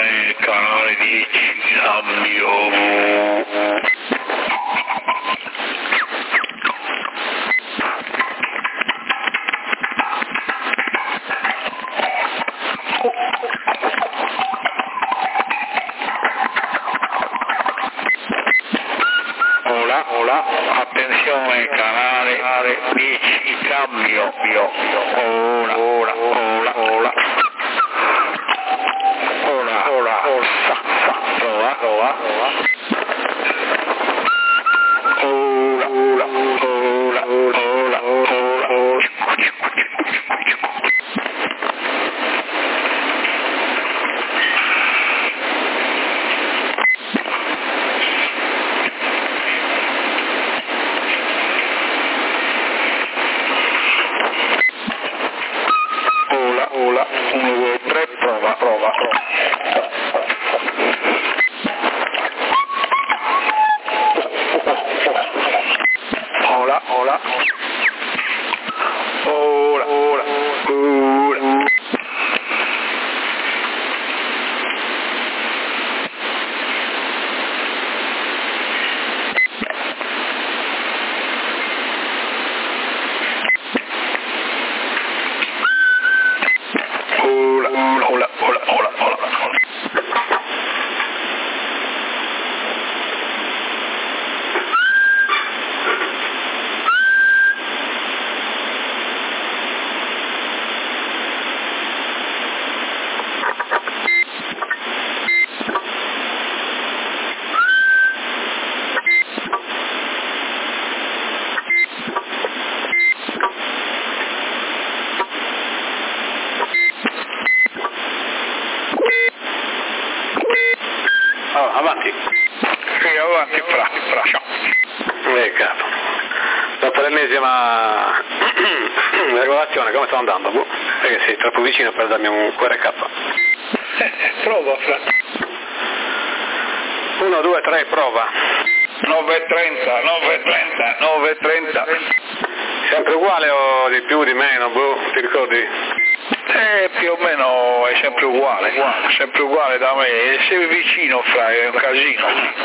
nel canale 10 cambio. Hola, attenzione canale 10 cambio. Ora. Prova. Hola, 1, 2, 3, prova. Hola. Oh, avanti. Sì, avanti, fra. Capo. Dopo l'ennesima regolazione, come sto andando? Perché sei troppo vicino per darmi un QRK. Prova, fra. 1, 2, 3, prova. 9.30. Sempre uguale o di più, di meno, ti ricordi? Più o meno è sempre uguale da me, sei vicino, fra, è un casino.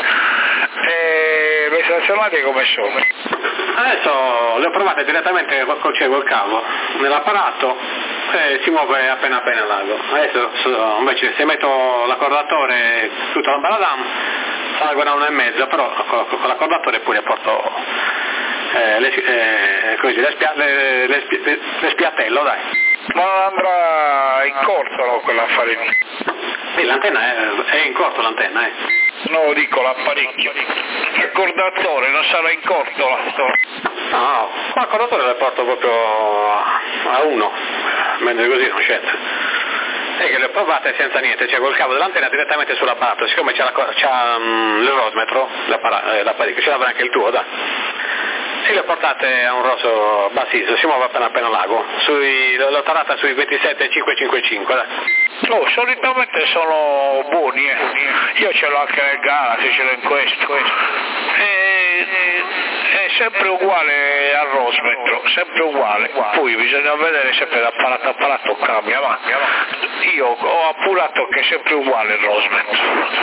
Le stazionate come sono? Adesso le ho provate direttamente col cavo nell'apparato e si muove appena largo. Adesso invece se metto l'accordatore tutto la baladam salgo da 1,5, però con l'accordatore pure porto le spiattello, dai. Ma non andrà in corto, no, quell'affare lì? Sì, l'antenna è in corto, l'antenna. No, dico l'apparecchio. L'accordatore non sarà in corto, No, l'accordatore lo porto proprio a 1, mentre così non scende. E che le ho provate senza niente, cioè col cavo dell'antenna direttamente sull'apparato, siccome c'ha l'erosmetro, l'apparecchio, ce l'avrà anche il tuo, dai. Sì, le portate a un rosso bassissimo, si muove appena largo, l'ho tarata sui 27,555, dai. Oh, solitamente sono buoni, io ce l'ho anche nel Galaxy, ce l'ho in questo. È sempre uguale al rosmetro, sempre uguale. Poi bisogna vedere sempre da apparato a apparato cambia, ma io ho appurato che è sempre uguale il rosmetro.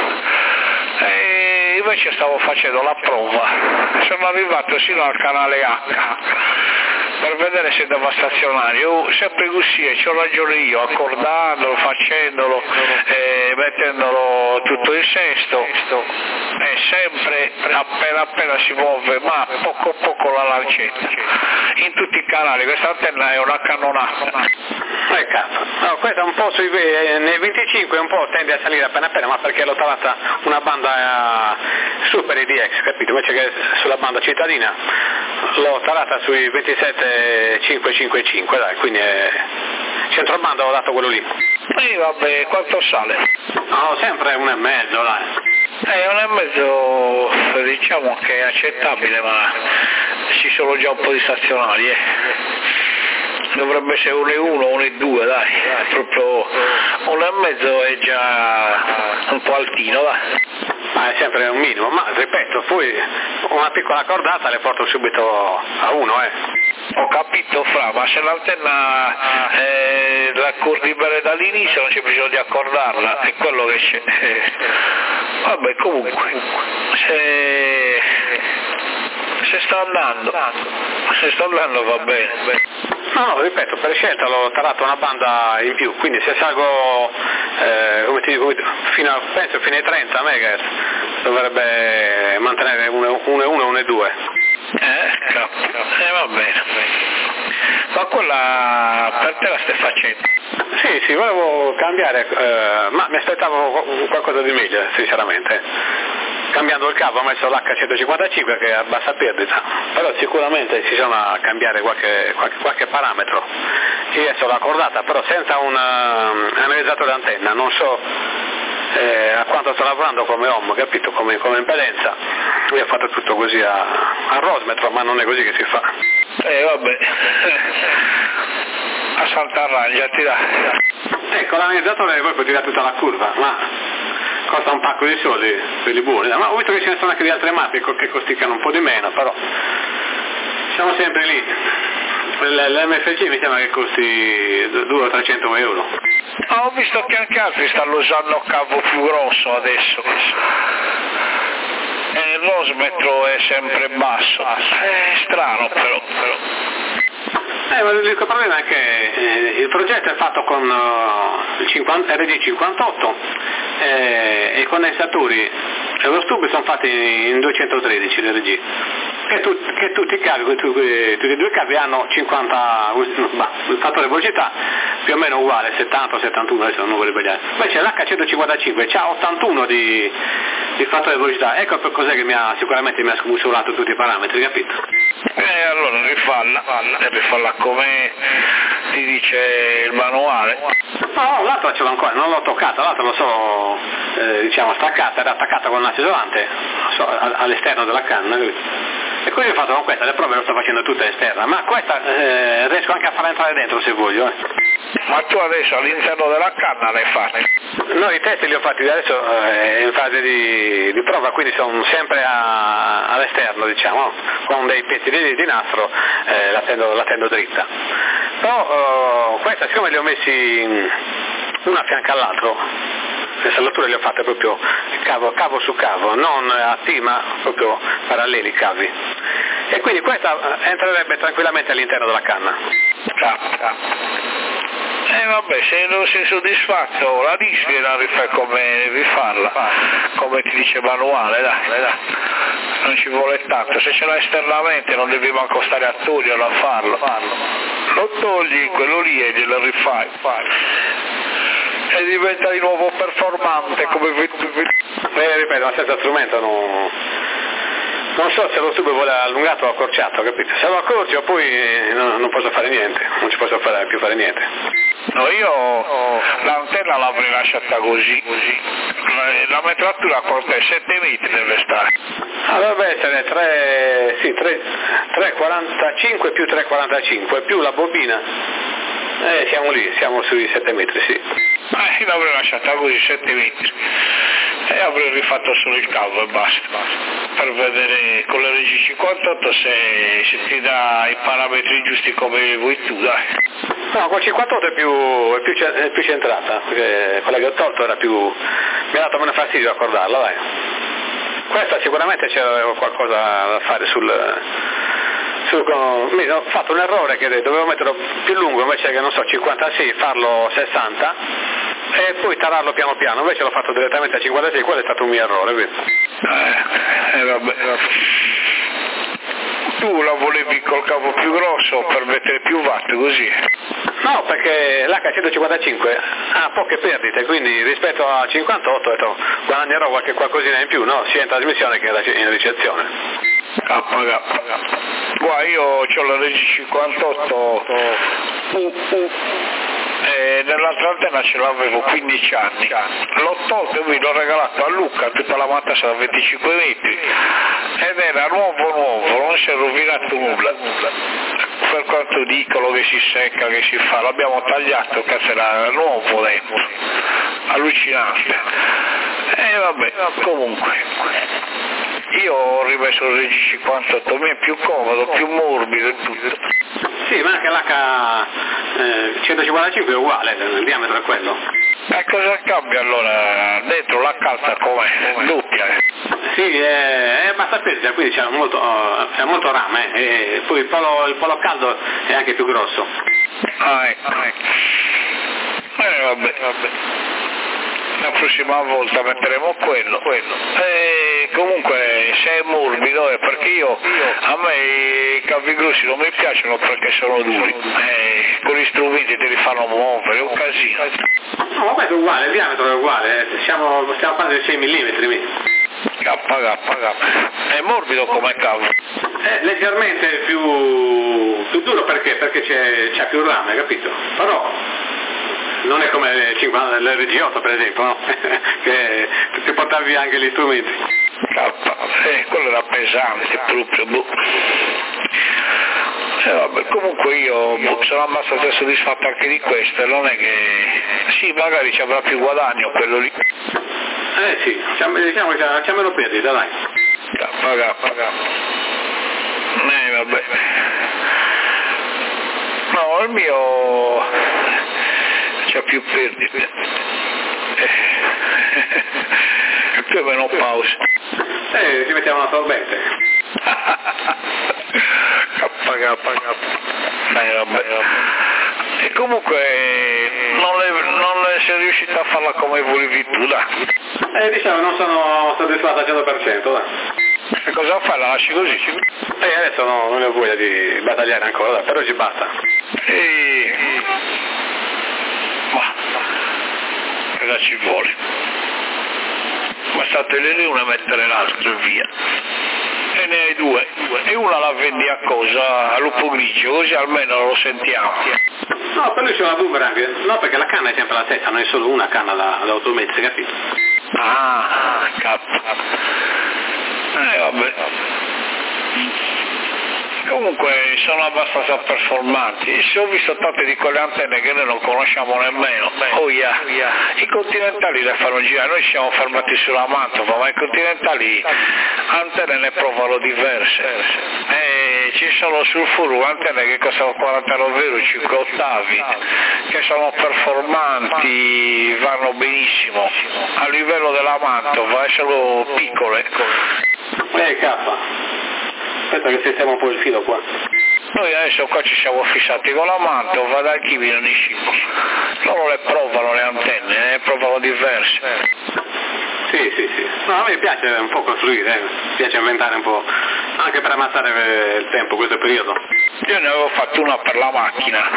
Invece stavo facendo la prova, sono arrivato sino al canale H per vedere se andava stazionario, sempre così, e c'ho ragione io, accordandolo, facendolo, mettendolo tutto in sesto, e sempre appena si muove, ma poco la lancetta, in tutti i canali. Questa antenna è una cannonata. Cazzo. No, questa un po' nei 25 un po' tende a salire appena, ma perché l'ho trovata una banda super IDX, capito? Invece che sulla banda cittadina l'ho tarata sui 27,555, dai, quindi centrobanda ho dato quello lì. Sì, vabbè, quanto sale? No, sempre 1,5, dai. 1,5 diciamo che è accettabile, ma ci sono già un po' di stazionari, Dovrebbe essere 1,1, 1,2, dai, proprio 1,5 è già un po' altino, dai. Ma è sempre un minimo, ma ripeto, poi una piccola cordata le porto subito a 1, Ho capito Fra, ma se l'antenna la accordi bene dall'inizio non c'è bisogno di accordarla, è quello che c'è. Vabbè, comunque, se sta andando va bene. No, ripeto, per scelta l'ho tarato una banda in più, quindi se salgo come ti dico, penso fino ai 30 MHz dovrebbe mantenere 1.1 e 1.2. Va bene. Ma quella per te la stai facendo? Sì, volevo cambiare, ma mi aspettavo qualcosa di meglio, sinceramente. Cambiando il cavo ho messo l'H155 che è a bassa perdita, però sicuramente ci sono a cambiare qualche parametro. Io adesso l'ho accordata, però senza un analizzatore d'antenna, non so a quanto sto lavorando come home, capito, come impedenza. Io ho fatto tutto così a rosmetro, ma non è così che si fa. Vabbè, a Santa Raglia ti dà. Ecco, l'analizzatore poi può tirare tutta la curva, ma costa un pacco di soldi, quelli buoni, ma ho visto che ce ne sono anche di altre marche che costicano un po' di meno, però siamo sempre lì. L'MFG mi sembra che costi 200 o 300 euro. Ho visto che anche altri stanno usando cavo più grosso adesso. E il rosmetro è sempre basso. È strano però. Ma il problema è che il progetto è fatto con il RG58 e i condensatori e lo studio sono fatti in 213 l'RG. Che tutti i cavi, tutti e due cavi hanno 50, il fattore di velocità più o meno uguale, 70 o 71, adesso non voglio sbagliare. Invece l'H155 ha 81 di fattore di velocità, ecco per cos'è che sicuramente mi ha scombusolato tutti i parametri, capito? Allora rifalla come ti dice il manuale. No, l'altro ce l'ho ancora, non l'ho toccata, l'altro lo so, staccata, era attaccata con un isolante all'esterno della canna, e così ho fatto con questa, le prove le sto facendo tutte esterna, ma questa riesco anche a farla entrare dentro se voglio. Ma tu adesso all'interno della canna l'hai fatta? No, i test li ho fatti adesso in fase di prova, quindi sono sempre all'esterno, diciamo, con dei pezzi di nastro la tendo dritta. Però questa, siccome li ho messi una a fianco all'altro, le salature le ho fatte proprio cavo su cavo, non a T ma proprio paralleli i cavi, e quindi questa entrerebbe tranquillamente all'interno della canna. Vabbè, se non sei soddisfatto la disfi e la rifai come devi farla, come ti dice manuale, dai. Non ci vuole tanto, se ce l'hai esternamente non devi manco stare a toglierlo a farlo. Lo togli quello lì e glielo rifai. E diventa di nuovo performante come ripeto, ma senza strumento non so se lo studio vuole allungato o accorciato, capito? Se lo accorcio poi non posso fare niente, non ci posso più fare niente. No, io l'antenna l'avrei lasciata così. La metratura quanto è? 7 metri deve stare. Dovrebbe essere 3,45 più 3,45 più la bobina. Siamo lì, siamo sui 7 metri, sì. Io l'avrei lasciata così, 7 metri. E avrei rifatto solo il cavo e basta. Per vedere con l'RG58 se ti dà i parametri giusti come vuoi tu, dai. No, col 58 è più centrata, perché quella che ho tolto era più... mi ha dato meno fastidio accordarla, dai. Questa sicuramente c'era qualcosa da fare ho fatto un errore che dovevo metterlo più lungo, invece che 56, farlo 60 e poi tararlo piano piano, invece l'ho fatto direttamente a 56, quello è stato un mio errore, quindi. Vabbè. Tu la volevi col cavo più grosso per mettere più watt, così? No, perché l'H155 ha poche perdite, quindi rispetto a 58 ho detto guadagnerò qualcosina in più, no? Sia in trasmissione che in ricezione. Guarda, io ho la RG58 e nell'altra antenna ce l'avevo 15 anni, l'ho tolto e mi l'ho regalato a Luca, tutta la matassa da 25 metri ed era nuovo, non si è rovinato nulla. Per quanto dicono che si secca, che si fa, l'abbiamo tagliato, cazzo era nuovo dentro, allucinante. Vabbè, comunque. Io ho rimesso il RG58, mi è più comodo, più morbido e tutto. Sì, ma anche l'H155 è uguale, il diametro è quello. E cosa cambia allora? Dentro la calza com'è? Doppia. Sì, è abbastanza pesa, quindi c'è molto rame e poi il polo caldo è anche più grosso. Ecco. Vabbè. La prossima volta metteremo quello. Comunque se è morbido è perché a me i cavi grossi non mi piacciono perché sono duri. Con gli strumenti te li fanno muovere, è un casino. No, ma questo è uguale, il diametro è uguale, stiamo parlando di 6 mm. K. È morbido come cavo. È leggermente più duro perché c'è più rame, capito? Però non è come l'RG8 per esempio, no? Che ti portavi via anche gli strumenti. Quello era pesante proprio. Vabbè, comunque io sono abbastanza soddisfatto anche di questo, non è che sì, magari ci avrà più guadagno quello lì. Sì, diciamo che c'è meno perdita, dai. Paga. Vabbè. No, il mio c'ha più perdite. Più o meno pause. Ci mettiamo una sorbente. K. Vabbè. E comunque non sei riuscito a farla come volevi tu, dai. Diciamo non sono soddisfatto al 100%, dai. E cosa fai? La lasci così? Adesso non ho voglia di battagliare ancora, dai, per oggi basta. Ma cosa ci vuole? Basta tenere una e mettere l'altro e via. E ne hai due. E una la vendi a cosa? A lupo grigio, così almeno lo sentiamo. No, per lui c'è una boomerang. No, perché la canna è sempre la stessa, non è solo una canna da automezzi, capito? Cazzo. Vabbè. Comunque sono abbastanza performanti. Se ho visto tante di quelle antenne che noi non conosciamo nemmeno. I continentali le fanno girare, noi ci siamo fermati sulla Mantova, ma i continentali antenne ne provano diverse. Ci sono sul furo antenne che costano 49 euro, 5 ottavi, che sono performanti, vanno benissimo. A livello della Mantova sono piccole. Aspetta che sistema un po' il filo qua. Noi adesso qua ci siamo fissati con la Mantova, da chi viene in scippo. Loro le provano le antenne, ne provano diverse. Sì. No, a me piace un po' costruire, mi piace inventare un po', anche per ammazzare il tempo, questo periodo. Io ne avevo fatto una per la macchina,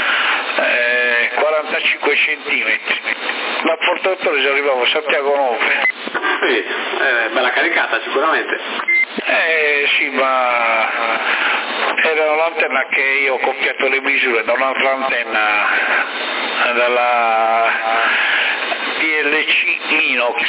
45 centimetri. Da Porto ci arrivavo a Santiago 9. Sì, bella caricata sicuramente. Sì, ma era l'antenna che io ho copiato le misure da un'altra antenna, dalla PLC Minox,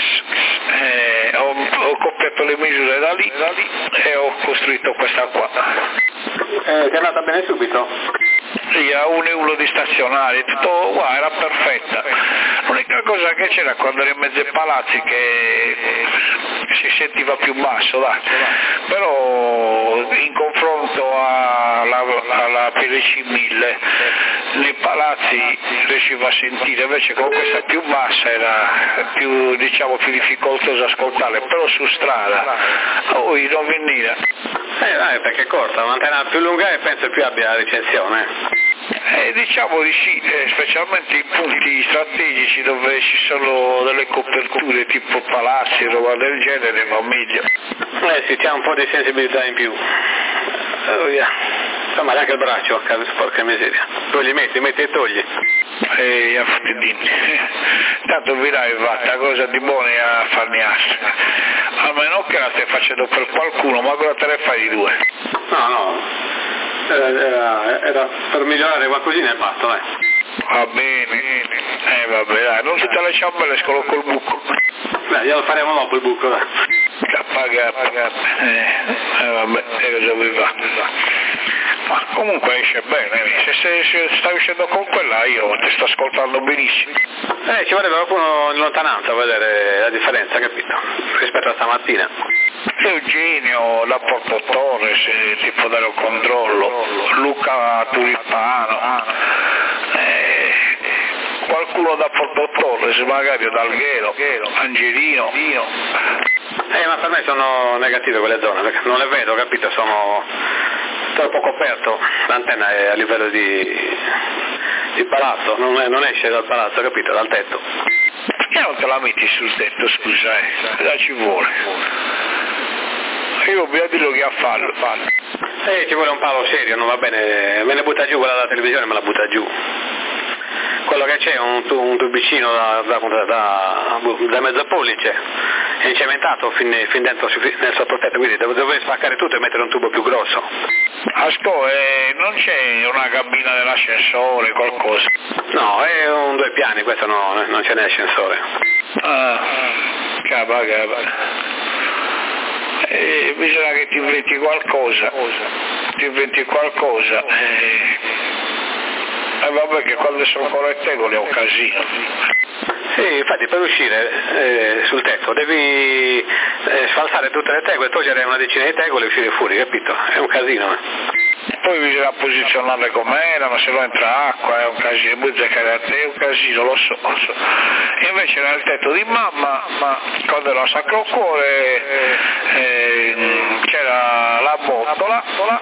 ho copiato le misure da lì e ho costruito questa qua. Ti è andata bene subito? Sì, a 1 di stazionario, tutto era perfetta. L'unica cosa che c'era quando ero in mezzo ai palazzi che si sentiva più basso, però in confronto alla PLC 1000 nei palazzi riusciva a sentire, invece con questa più bassa era più difficoltoso ascoltarle, però su strada non veniva. Perché è corta, un'antenna più lunga e penso più abbia ricezione. Diciamo di sì, specialmente in punti strategici dove ci sono delle coperture tipo palazzi, roba del genere, va meglio. Sì, c'è un po' di sensibilità in più. Insomma, anche il braccio, porca miseria. Tu gli metti e togli. Tanto virai fatta cosa di buone a farmi astri. Almeno che la stai facendo per qualcuno, ma cosa te ne fai di due? No. Era per migliorare qualcosina e basta, dai. Va bene. Vabbè, dai, non tutte le ciambelle escono col buco. Glielo faremo dopo il buco, dai. Pagato. Vabbè, cosa vi va? Ma comunque esce bene, se stai uscendo con quella io ti sto ascoltando benissimo. Ci vorrebbe qualcuno in lontananza a vedere la differenza, capito? Rispetto a stamattina. Eugenio da Porto Torres ti può dare un controllo, Luca Turipano, qualcuno da Porto Torres, magari d'Alghero, Angelino. Ma per me sono negative quelle zone, perché non le vedo, capito? Sono troppo coperto, l'antenna è a livello di palazzo, non esce dal palazzo, capito? Dal tetto. Perché non te la metti sul tetto, scusa, cosa ci vuole? Io voglio dire che a farlo. Ci vuole un palo serio, non va bene, me ne butta giù quella della televisione, me la butta giù. Quello che c'è è un tubicino da mezzo pollice, è incementato fin dentro nel sottotetto, quindi dovrei spaccare tutto e mettere un tubo più grosso. Ascolta, non c'è una cabina dell'ascensore, qualcosa? No, è un 2 piani, questo non c'è né ascensore. Capa. Bisogna che ti inventi qualcosa. Vabbè, che quando sono con le tegole è un casino. Sì, infatti per uscire sul tetto devi sfalsare tutte le tegole, togliere una decina di tegole e uscire fuori, capito? È un casino. Poi bisogna posizionarle come erano, se no entra acqua, è un casino, è un casino, lo so. E invece nel tetto di mamma, quando era Sacro Cuore, c'era la botola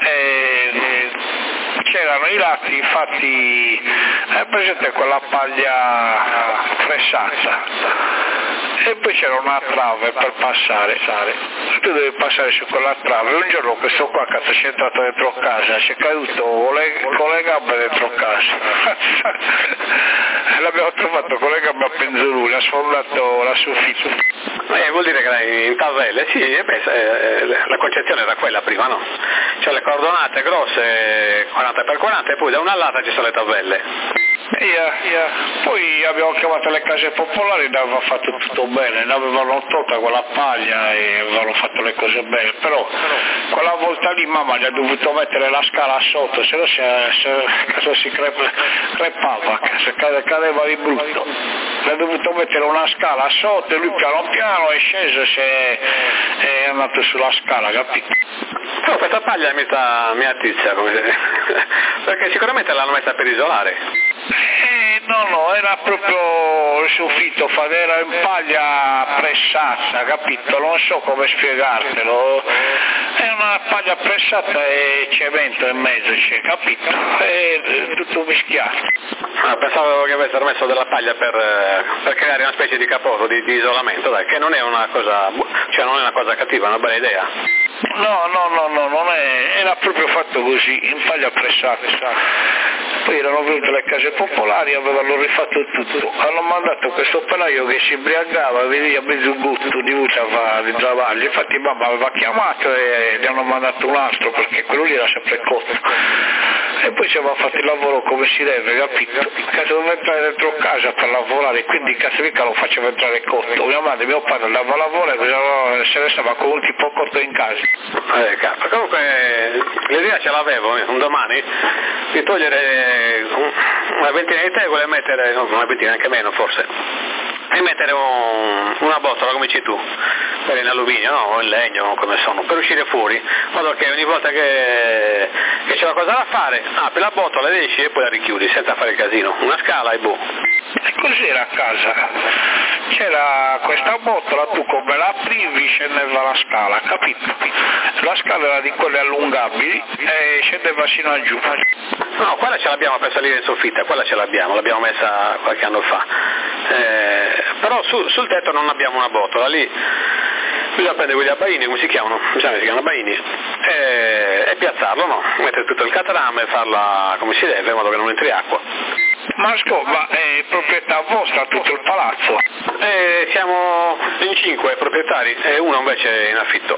e c'erano i lati fatti, presente quella paglia pressata. E poi c'era una trave per passare, tu devi passare su quella trave. Un giorno questo qua cazzo c'è entrato dentro casa, c'è caduto con le gambe dentro casa. L'abbiamo trovato con le gambe a penzoloni, ha sfondato la soffitta. Vuol dire che era in tavelle, sì, la concezione era quella prima, no? Cioè le cordonate grosse 40x40 e poi da una lato ci sono le tavelle. Poi abbiamo chiamato le case popolari, ne avevano fatto tutto bene, ne avevano tolta quella paglia e avevano fatto le cose bene, però quella volta lì mamma gli ha dovuto mettere la scala sotto, se no si crepava, cadeva di brutto. Gli ha dovuto mettere una scala sotto e lui piano piano è sceso e è andato sulla scala, capito? Però questa paglia mi attizza, perché sicuramente l'hanno messa per isolare. No, era proprio il soffitto, era in paglia pressata, capito? Non so come spiegartelo. È una paglia pressata e cemento in mezzo c'è, capito? È tutto mischiato. Pensavo che avessero messo della paglia per creare una specie di capoto di isolamento, dai, che non è una cosa, non è una cosa cattiva, è una bella idea. No, non era proprio fatto così, in paglia pressata. Poi erano venute le case popolari, avevano rifatto tutto. Hanno mandato questo operaio che si imbriagava, veniva mezzo gutto di voce a fare il travaglio. Infatti mamma aveva chiamato e gli hanno mandato un altro perché quello lì era sempre cotto. E poi ci aveva fatto il lavoro come si deve, capito? Cazzo doveva entrare dentro casa per lavorare, quindi cazzo mica lo faceva entrare cotto. Mia madre e mio padre andava a lavoro e se ne stava con un tipo cotto in casa. Comunque l'idea ce l'avevo un domani di togliere una ventina di tegole e mettere, no, una ventina anche meno forse, e mettere una botola come dici tu, quella in alluminio, no? O in legno come sono, per uscire fuori, in modo che ogni volta che c'è qualcosa da fare apri la botola ed esci e poi la richiudi senza fare casino, una scala e boh. E così era a casa, c'era questa botola, tu come la aprivi scendeva la scala, capito? La scala era di quelle allungabili e scendeva sino a giù. No, quella ce l'abbiamo per salire in soffitta, quella ce l'abbiamo messa qualche anno fa, però sul tetto non abbiamo una botola, lì bisogna prendere quegli abbaini, come si chiamano? Mi sa che si chiamano abbaini, e piazzarlo, no? Mettere tutto il catrame e farla come si deve, in modo che non entri acqua. Ma è proprietà vostra tutto il palazzo? Siamo in 5 proprietari e uno invece è in affitto.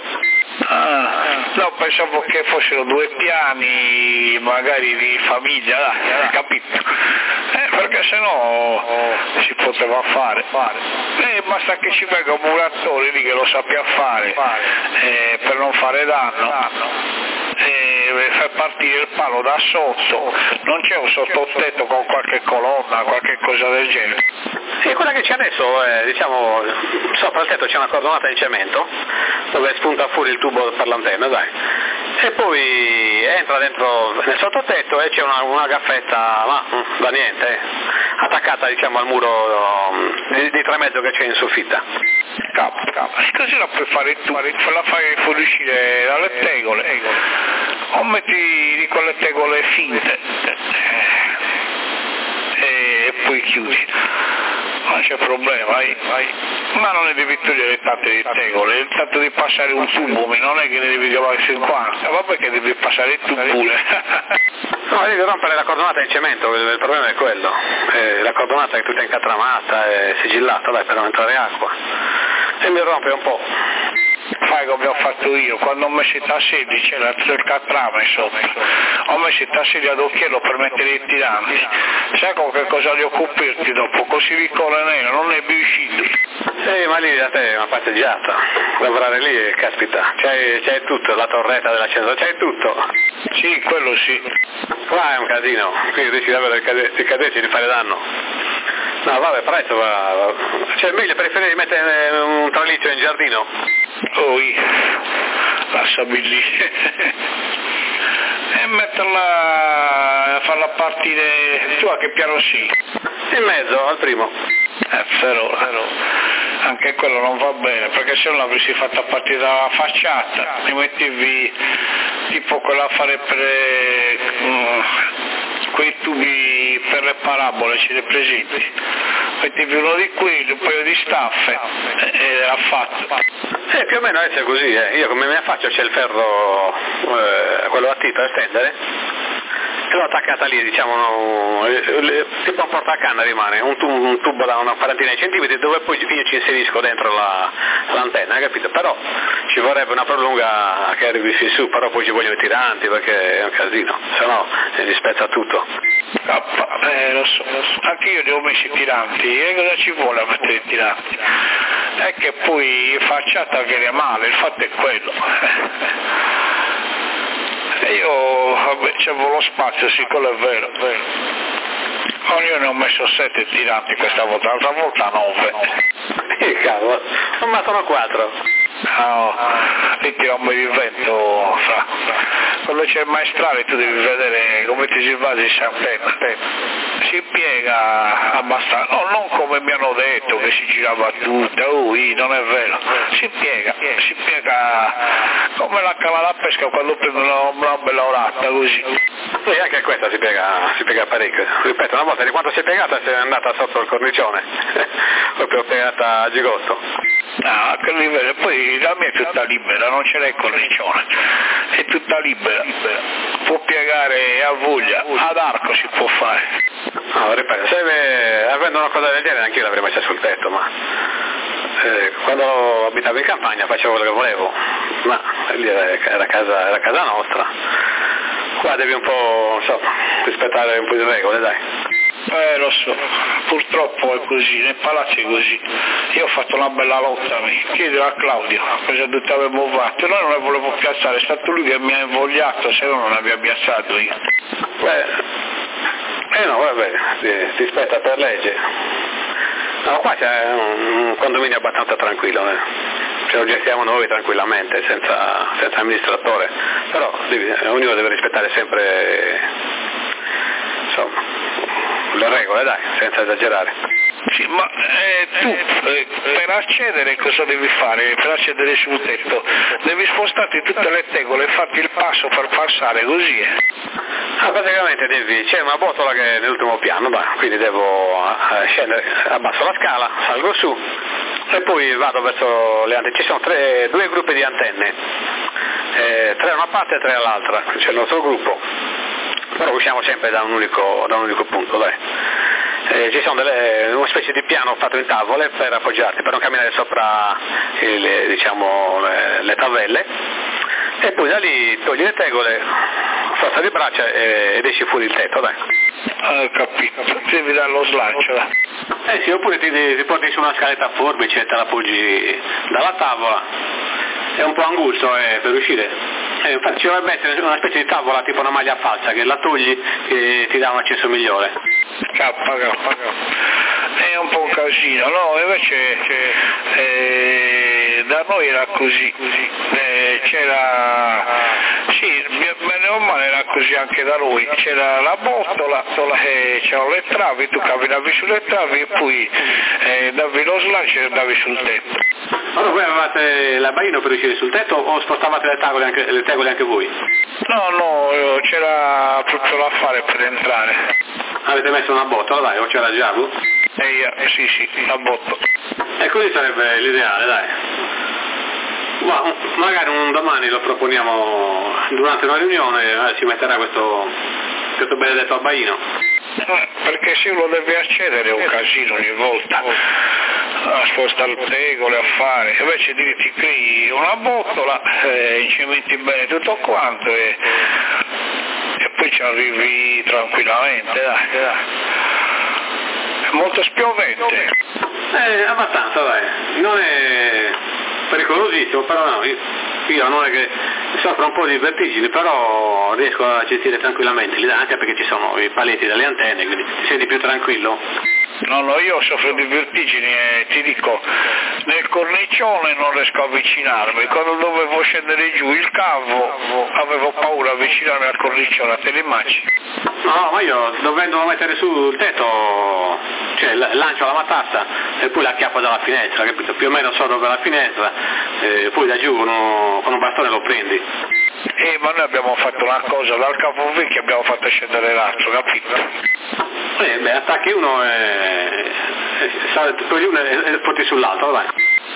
No, pensavo che fossero 2 piani, magari di famiglia, capito? Perché sennò si poteva fare. Basta che ci venga un muratore lì che lo sappia fare, per non fare danno. Fai partire il palo da sotto, non c'è un sottotetto con qualche colonna, qualche cosa del genere. Sì, quella che c'è adesso, diciamo, sopra il tetto c'è una cordonata di cemento dove spunta fuori il tubo per l'antenna, dai. E poi entra dentro nel sottotetto e c'è una gaffetta, ma da niente, attaccata diciamo al muro di 3 mezzo che c'è in soffitta. Così la puoi fare tu, la fai fuoriuscire dalle tegole o metti di quelle tegole finte e poi chiudi. Non c'è problema, vai. Ma non ne devi togliere tante di tegole, il tanto di passare un tubo, non è che ne devi cavare 50, vabbè che devi passare tu pure. No, devi rompere la cordonata in cemento, il problema è quello. La cordonata è tutta incatramata e sigillata, dai, per non entrare acqua. E mi rompe un po'. Fai come ho fatto io, quando ho messo i tasselli c'era il catrame sopra, ho messo i tasselli ad occhiello per mettere i tiranti, sai con che cosa li ho coperti dopo, così piccolo e nero, non ne è più uscito. Ma lì da te è una passeggiata, lavorare lì, caspita, c'hai tutto, la torretta dell'ascensore, c'hai tutto. Sì, quello sì. Qua è un casino, qui rischi di avere di caderci di fare danno. No, vabbè, presto va. Cioè, meglio preferire mettere un traliccio in giardino. Lasciami lì. E metterla, farla partire, tu a che piano sì? In mezzo, al primo. Però, anche quello non va bene, perché se non l'avresti fatta partire dalla facciata, mi mettevi tipo quell'affare per quei tubi per le parabole, ce li presenti? Mettevi uno di quelli, un paio di staffe e era fatto. Più o meno adesso è così, io come me ne faccio c'è il ferro, quello a tiro a stendere, e l'ho attaccata lì, diciamo, tipo un portacanna rimane, un tubo da una quarantina di centimetri dove poi io ci inserisco dentro l'antenna, capito? Però ci vorrebbe una prolunga che arrivi fin su, però poi ci vogliono i tiranti perché è un casino, se no si spezza tutto. Lo so, anche io li ho messi i tiranti, e cosa ci vuole a mettere i tiranti? È che poi facciata viene male, il fatto è quello. E io, vabbè, c'avevo lo spazio, sì, quello è vero. Io ne ho messo 7 tiranti questa volta, l'altra volta 9. Che cavolo, ma sono 4. No, lì tira un bel il vento, fra. Quando c'è il maestrale tu devi vedere come ti si basa in antenna. Si piega abbastanza, no, non come mi hanno detto che si girava tutta, non è vero, si piega come la cala da pesca quando prende una bella orata così. Sì, anche questa si piega parecchio, ripeto, una volta di quanto si è piegata si è andata sotto il cornicione, proprio piegata a gigotto. A che livello, poi la mia è tutta libera, non ce l'è il cornicione, è tutta libera, può piegare a voglia, ad arco si può fare. No, ripeto, se avendo una cosa del genere anch'io l'avrei messa sul tetto, ma quando abitavo in campagna facevo quello che volevo, ma lì era casa nostra, qua devi un po', insomma, rispettare un po' di regole, dai. Lo so, purtroppo è così, nei palazzi è così. Io ho fatto una bella lotta, chiedilo a Claudio, cosa tutti avevamo fatto, noi non le volevo piazzare, è stato lui che mi ha invogliato, se no non l'avevo piazzato io. No, vabbè, ti spetta per legge. No, qua c'è un condominio abbastanza tranquillo, ce lo gestiamo noi tranquillamente, senza amministratore, però ognuno deve rispettare sempre, insomma, le regole, dai, senza esagerare. Sì, ma tu per accedere cosa devi fare? Per accedere sul tetto devi spostarti tutte le tegole e farti il passo per passare, così praticamente c'è una botola che è nell'ultimo piano, quindi devo scendere, abbasso la scala, salgo su e poi vado verso le antenne. Ci sono 2 gruppi di antenne, 3 da una parte e 3 dall'altra, c'è il nostro gruppo, però usciamo sempre da un unico punto, dai. Ci sono una specie di piano fatto in tavole per appoggiarti, per non camminare sopra le tavelle, e poi da lì togli le tegole, forza di braccia ed esci fuori il tetto, dai. Capito, devi dare lo slancio, dai. Sì, oppure ti porti su una scaletta a forbice e te la appoggi dalla tavola, è un po' angulso per uscire. Infatti ci dovrebbe essere una specie di tavola tipo una maglia falsa che la togli e ti dà un accesso migliore. È un po' un casino, no, invece da noi era così, c'era, sì, bene o male era così anche da noi, c'era la botola, c'erano le travi, tu camminavi sulle travi e poi davi lo slancio e andavi sul tetto. Allora voi avevate l'abbaino per uscire sul tetto o spostavate le tegole anche voi? No, c'era tutto l'affare per entrare. Avete messo una botola, dai, o c'era già? Sì, la botola. E così sarebbe l'ideale, dai. Ma magari un domani lo proponiamo durante una riunione, si metterà questo benedetto abbaino. Perché se uno deve accedere è un casino ogni volta, a spostare tegole, a fare, invece ti crei una botola, incementi bene tutto quanto e poi ci arrivi tranquillamente, dai. È molto spiovente. Abbastanza, dai, non è pericolosissimo, però no, io non è che soffro un po' di vertigini, però riesco a gestire tranquillamente, anche perché ci sono i paletti delle antenne, quindi ti senti più tranquillo? No, io soffro di vertigini e ti dico, nel cornicione non riesco a avvicinarmi, quando dovevo scendere giù il cavo avevo paura di avvicinarmi al cornicione, te l'immagini? No, ma io dovendo mettere sul tetto, cioè lancio la matassa e poi la acchiappo dalla finestra, capito? Più o meno so dove è la finestra, poi da giù con un bastone lo prendi. Ma noi abbiamo fatto una cosa, dal capovecchio abbiamo fatto scendere l'altro, capito? Attacchi uno togli uno e porti sull'altro, vai.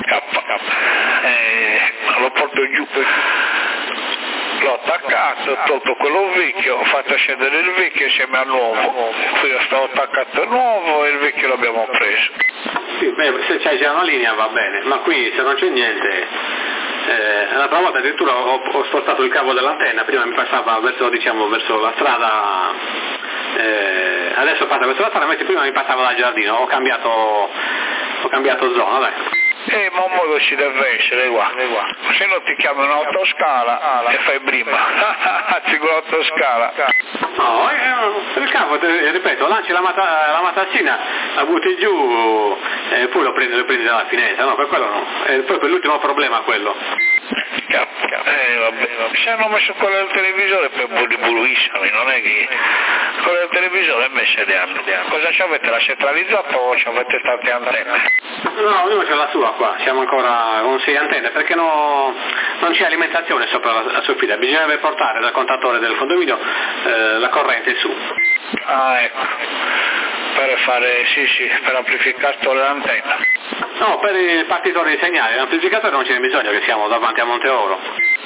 Lo porto giù. L'ho attaccato, ho tolto quello vecchio, ho fatto scendere il vecchio insieme al nuovo, qui io stavo attaccato il nuovo e il vecchio l'abbiamo preso. Sì, se c'è già una linea va bene, ma qui se non c'è niente, l'altra volta addirittura ho spostato il cavo dell'antenna, prima mi passava verso la strada, adesso passa verso la strada, mentre prima mi passava dal giardino, ho cambiato zona, dai. Ma un modo ci deve essere qua. Se no ti chiami un'autoscala e fai prima. Anzi con l'autoscala. No, il cavo, ripeto, lanci la matassina, la butti giù e poi lo prendi dalla finestra, no, per quello no. È proprio l'ultimo problema quello. Vabbè. Se hanno messo quello del televisore per bullissami, non è che quello del televisore è messo di anno. Cosa ci avete? La centralizzata o ci avete tante antenne? No, ognuno c'è la sua qua, siamo ancora con 6 antenne perché non c'è alimentazione sopra la soffitta, bisognerebbe portare dal contatore del condominio la corrente su. Ecco, per fare, sì, per amplificare tutte le antenne. No, per il partitore di segnale, l'amplificatore non ce n'è bisogno che siamo davanti a Monte Oro.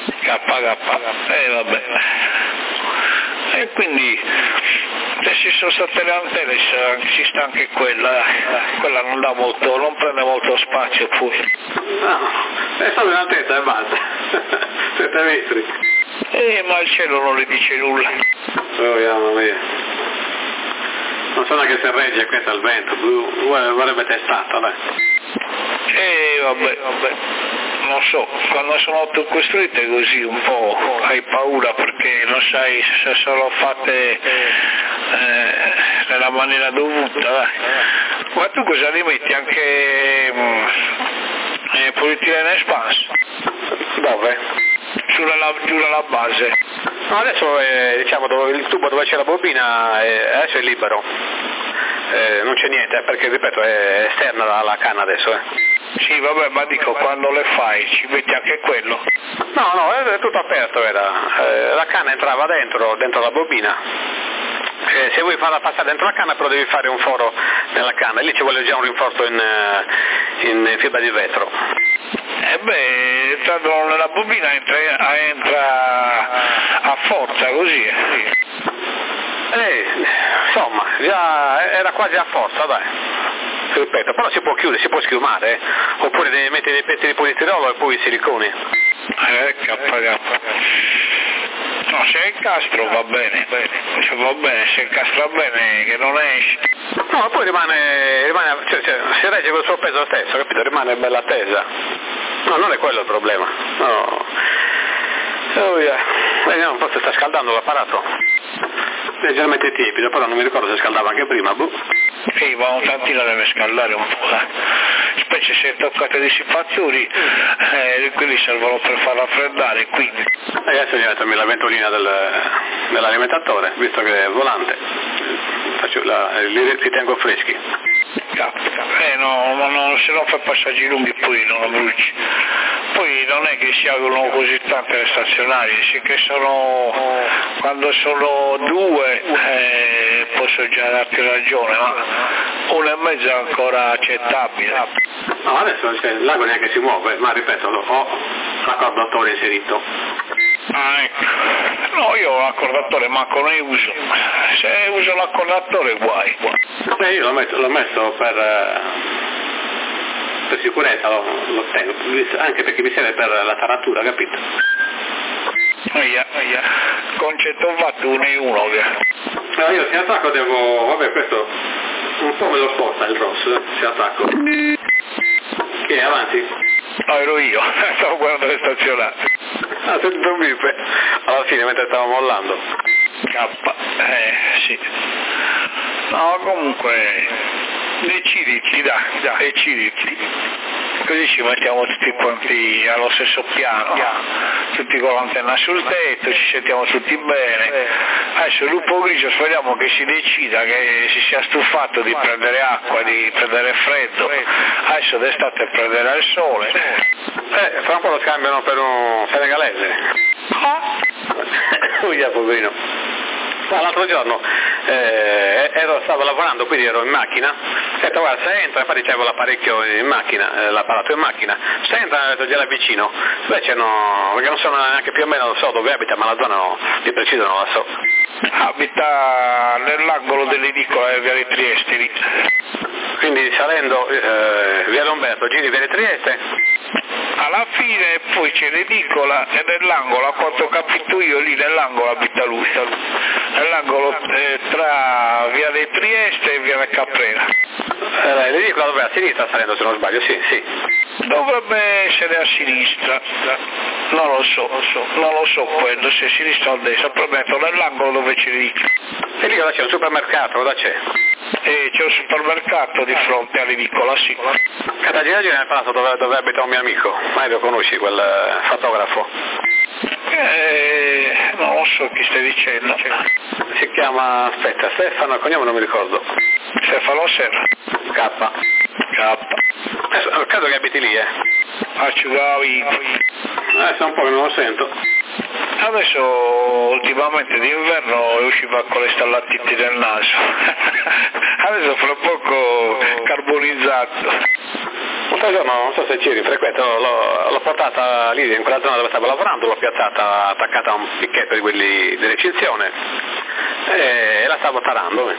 Vabbè. E quindi se ci sono state le antenne ci sta anche quella non prende molto spazio poi. No, è solo un'altezza e basta, 7 metri. Ma il cielo non le dice nulla. Oh, mamma mia. Non so neanche se regge questo al vento, vorrebbe testata, dai. Vabbè, non so, quando sono autocostruite così un po' hai paura perché non sai se sono fatte nella maniera dovuta, dai. Ma tu cosa li metti? Anche polietilene espanso? Dove? Giù alla base. No, adesso diciamo il tubo dove c'è la bobina adesso è libero. Non c'è niente perché ripeto è esterna alla canna adesso. Sì, vabbè, ma dico, quando le fai ci metti anche quello? No, è tutto aperto era. La canna entrava dentro la bobina. Se vuoi farla passare dentro la canna però devi fare un foro nella canna, lì ci vuole già un rinforzo in fibra di vetro. Entrando nella bobina entra a forza così. Insomma, già era quasi a forza, dai. Ripeto, però si può chiudere, si può schiumare, oppure devi mettere dei pezzi di polistirolo e poi siliconi. No, se incastro va bene, se incastra bene che non esce. No, poi rimane cioè, si regge col suo peso stesso, capito? Rimane bella tesa. No, non è quello il problema. No. Vediamo, forse sta scaldando l'apparato. Leggermente tiepido, però non mi ricordo se scaldava anche prima, Sì, ma un tantino deve scaldare un po', specie se toccate di sipazzuri, quelli servono per far raffreddare, quindi. Adesso gli metto la ventolina dell'alimentatore, visto che è volante, li tengo freschi. No, se no fa passaggi lunghi poi non lo bruci. Poi non è che si augurano così tante le stazionarie, sì che quando sono due posso già darti ragione, ma 1,5 è ancora accettabile. No, adesso il lago neanche si muove, ma ripeto, ho l'accordatore inserito. Ah, ecco. No, io l'accordatore manco ne uso. Se uso l'accordatore guai. Io l'ho messo per sicurezza, lo tengo, anche perché mi serve per la taratura, capito? Concetto fatto 1,1 No, io se attacco vabbè, questo un po' me lo sposta il Ross, se attacco. Che è avanti? No, ero io, stavo guardando le stazionate. Ah, sei dormito alla fine mentre stavo mollando. Sì. No, comunque, deciditi. Così ci mettiamo tutti quanti allo stesso piano, tutti con l'antenna sul tetto, ci sentiamo tutti bene. Adesso il lupo grigio speriamo che si decida, che si sia stufato di prendere acqua, di prendere freddo. Adesso d'estate prenderà il sole. Fra un po' lo scambiano per un senegalese. Poverino. L'altro giorno stavo lavorando, quindi ero in macchina, ho detto guarda se entra, infatti c'avevo l'apparecchio in macchina, l'apparato in macchina, se entra ho detto gliela avvicino, invece no, perché non so neanche più o meno, non so dove abita, ma la zona di preciso non la so. Abita nell'angolo dell'edicola e via di Trieste lì. Quindi salendo via Lomberto, giri via di Trieste? Alla fine poi c'è l'edicola e nell'angolo, a quanto ho capito io, lì nell'angolo abita lui, nell'angolo tra via dei Trieste e via del Caprera. L'edicola dove? A sinistra salendo se non sbaglio, sì. Dovrebbe essere a sinistra, non lo so quello, se è sinistra o a destra, prometto nell'angolo dove c'è l'edicola. E lì cosa c'è? Un supermercato, cosa c'è? C'è un supermercato di fronte all'edicola, sì. Catagiraggi nel palazzo dove abita un mio amico, mai lo conosci, quel fotografo? Non lo so chi stai dicendo. Si chiama, aspetta, Stefano, il cognome non mi ricordo. Stefano Serra. K. Credo che abiti lì, Adesso un po' che non lo sento. Adesso ultimamente d'inverno usciva con le stallattiti del naso. Adesso fra poco carbonizzato. Un giorno, non so se c'eri, l'ho portata lì in quella zona dove stavo lavorando, l'ho piazzata attaccata a un picchetto di quelli di recinzione e la stavo tarando.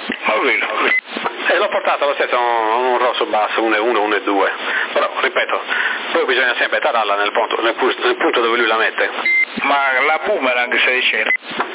E l'ho portata lo stesso a un rosso basso, 1,1, 1,2. Però, ripeto, poi bisogna sempre tararla nel punto dove lui la mette. Ma la boomerang stai dicendo?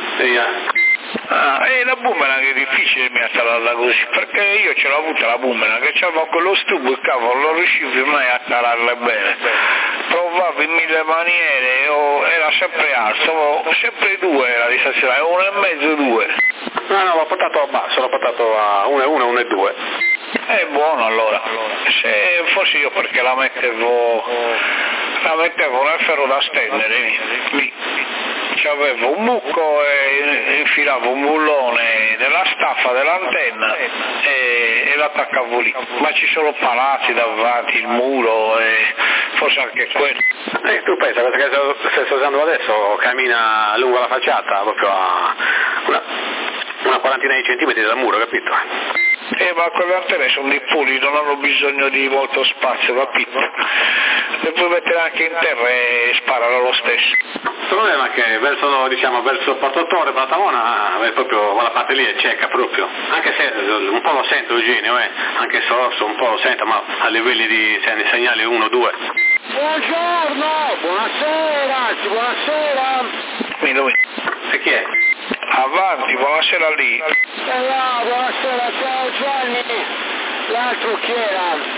La boomerang è difficile tararla così, perché io ce l'ho avuta la boomerang, che c'aveva quello stubo e cavolo, non riuscivo mai a tararla bene. Provavo in 1000 maniere, era sempre alto, sempre 2 era di stazione, 1,5, 2. No, l'ho portato a basso, l'ho portato a 1,1, 1,2. È buono allora. Se fossi io perché la mettevo nel ferro da stendere lì. C'avevo un buco e infilavo un bullone nella staffa dell'antenna e l'attaccavo lì. Ma ci sono palazzi davanti, il muro e forse anche quello. Tu pensa, questa che sto usando adesso cammina lungo la facciata, proprio a una quarantina di centimetri dal muro, capito? Ma quelle antenne sono di puli, non hanno bisogno di molto spazio, capito? Le puoi mettere anche in terra e sparano lo stesso. Il problema è che verso Porto Torre, Batamona, proprio quella parte lì è cieca proprio. Anche se un po' lo sento Eugenio, anche se Orso un po' lo sento, ma a livelli di segnali 1, 2. Buongiorno, buonasera. E chi è? Avanti, buonasera lì. Buonasera, ciao Gianni. L'altro chi era?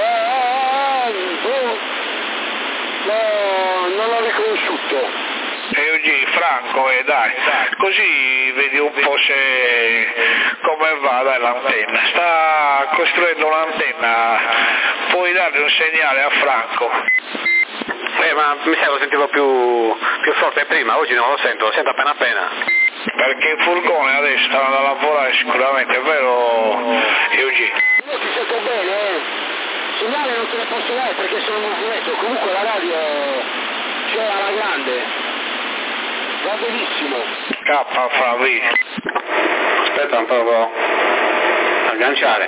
Non l'ho riconosciuto. Eugenio, Franco, dai, così vedi un po' come va dai, l'antenna. Sta costruendo un'antenna, puoi dargli un segnale a Franco. Ma mi sa che lo sentivo più forte prima, oggi non lo sento appena appena. Perché il furgone adesso sta andando a lavorare sicuramente, è vero Eugenio? Io ti sento bene, segnale non te ne posso dare perché sono in movimento, comunque la radio c'è alla grande, va benissimo. Fra, vedi. Aspetta un po' agganciare.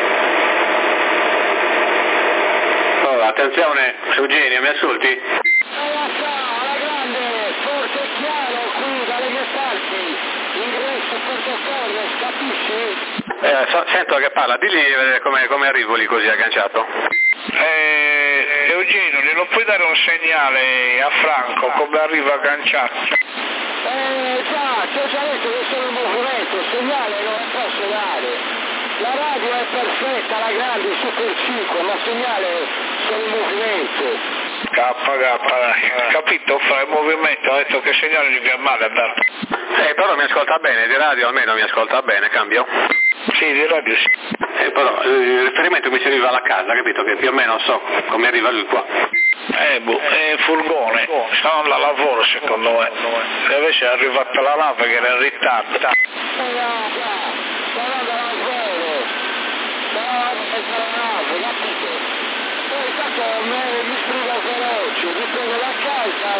Oh, attenzione, Eugenio, mi ascolti? Alla grande, forte e chiaro qui dalle mie parti, ingresso Portoforno, capisci? Sento che parla, digli come arrivo lì così agganciato. Eugenio, glielo puoi dare un segnale a Franco come arriva agganciato? Già, ti ho già detto che sono in movimento, segnale non lo posso dare. La radio è perfetta, la grande, Super 5, ma segnale sono in movimento. Dai, capito? Fra il movimento, ha detto che segnale gli viene male a dare. Però mi ascolta bene, di radio almeno mi ascolta bene, cambio? Sì, di radio sì. Però il riferimento mi serviva alla casa, capito? Che più o meno so come arriva lui qua. È furgone, stanno alla lavoro secondo me. E invece è arrivata la nave che era in ritardo. Mi sbriga veloce, mi prende la calza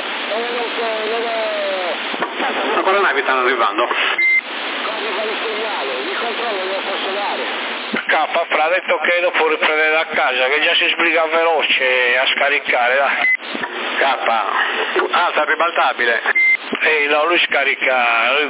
Ma quelle navi stanno arrivando? Cosa fa il segnale? Il controllo lo posso dare? Fra ha detto che dopo riprendere da casa, che già si sbriga veloce a scaricare, dai. Alta ribaltabile. No, lui scarica, lui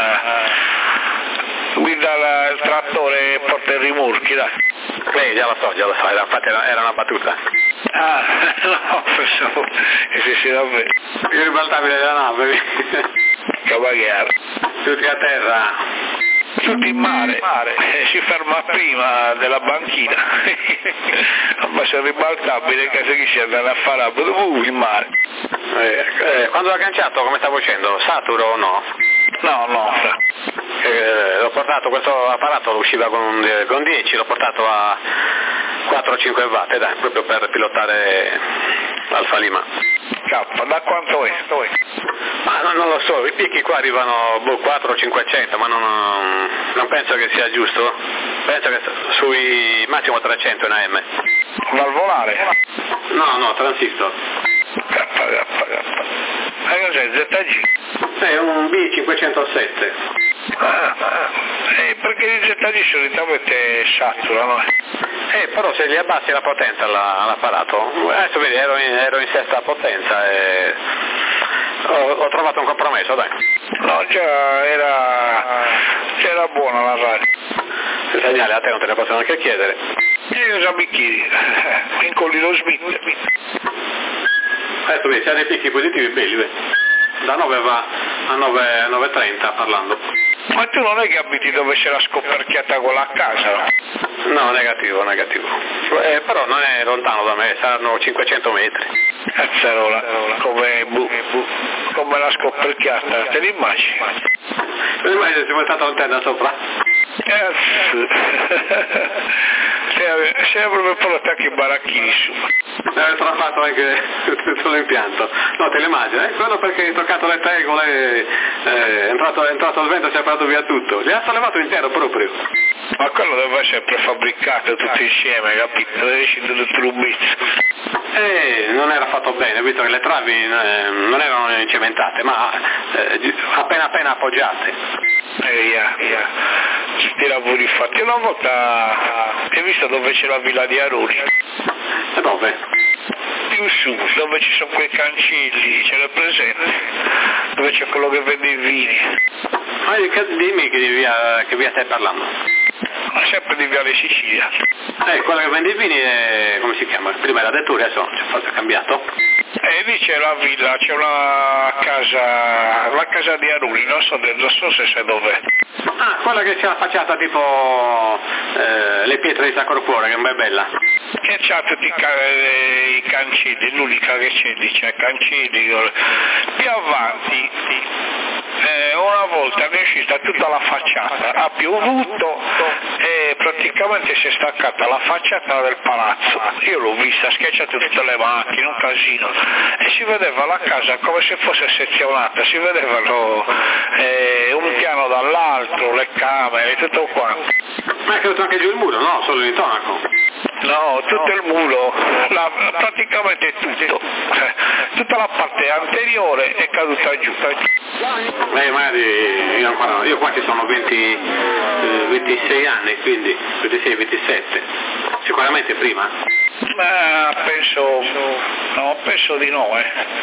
guida il trattore e porta i rimorchi, dai. Già lo so, infatti era una battuta. No, pensavo che si davvero. Il ribaltabile della nave. Cavaliere. Tutti a terra. Tutti in mare. Si ferma prima della banchina. Ma se è ribaltabile che se chi si andava a fare in mare. Quando l'ho agganciato come stavo facendo? Saturo o no? No. L'ho portato, questo apparato usciva con 10, l'ho portato a 4-5 watt, dai, proprio per pilotare l'Alfa Lima. Da quanto è? Ma non lo so, i picchi qua arrivano 4-500, ma non penso che sia giusto. Penso che sui massimo 300 in AM. Valvolare? No, transistor. Cos'è? ZG? È un B507. Perché i ZG solitamente saturano. Però se gli abbassi la potenza all'apparato, adesso vedi, ero in sesta potenza e ho trovato un compromesso, dai. No, già era buona la radio. Il segnale a te non te ne posso neanche chiedere. Io già mi chiedi, incolli lo Smith. Adesso vedi, c'ha dei picchi positivi belli, vedi. Da 9 va a 9.30 parlando. Ma tu non è che abiti dove c'è la scoperchiata con la casa? No, negativo. Però non è lontano da me, saranno 500 metri. Cazzarola, come la scoperchiata, te l'immagini? Immagini se mi è stata l'antenna sopra. Sei proprio per attacchi baracchini su. È strappato anche tutto l'impianto. No, te l'immagini, quello perché hai toccato le tegole, è entrato il vento e si è parato via tutto. Li ha sollevato intero proprio. Ma quello deve essere prefabbricato tutto insieme, capito? Deve essere tutto rubizzo. Non era fatto bene, visto che le travi non erano incementate, ma appena appoggiate. Sti lavori fatti. Una volta hai visto dove c'è la villa di Aroni? Dove? Più su, dove ci sono quei cancelli, ce l'hai presente? Dove c'è quello che vende i vini. Ma dimmi che via stai parlando. sempre di Viale Sicilia. Quella che vende i vini è, come si chiama? Prima era Dettori, adesso forse è cambiato. Lì c'è la villa, c'è una casa, la casa di Aruli, non so se sai dov'è. Ah, quella che c'è la facciata tipo le pietre di Sacro Cuore, che è bella. Che c'ha tutti i cancelli, l'unica che c'è lì, c'è cancelli. Più avanti, una volta è uscita tutta la facciata, ha piovuto e praticamente si è staccata la facciata del palazzo. Io l'ho vista, schiacciate tutte le macchine, un casino, e si vedeva la casa come se fosse sezionata, si vedevano un piano dall'altro, le camere, tutto quanto. Ma è caduto anche giù il muro, no? Solo l'intonaco? No, tutto il muro, praticamente tutto, tutta la parte anteriore è caduta giù. Magari io qua ci sono 26 anni, quindi 26-27, sicuramente prima? Ma penso di no,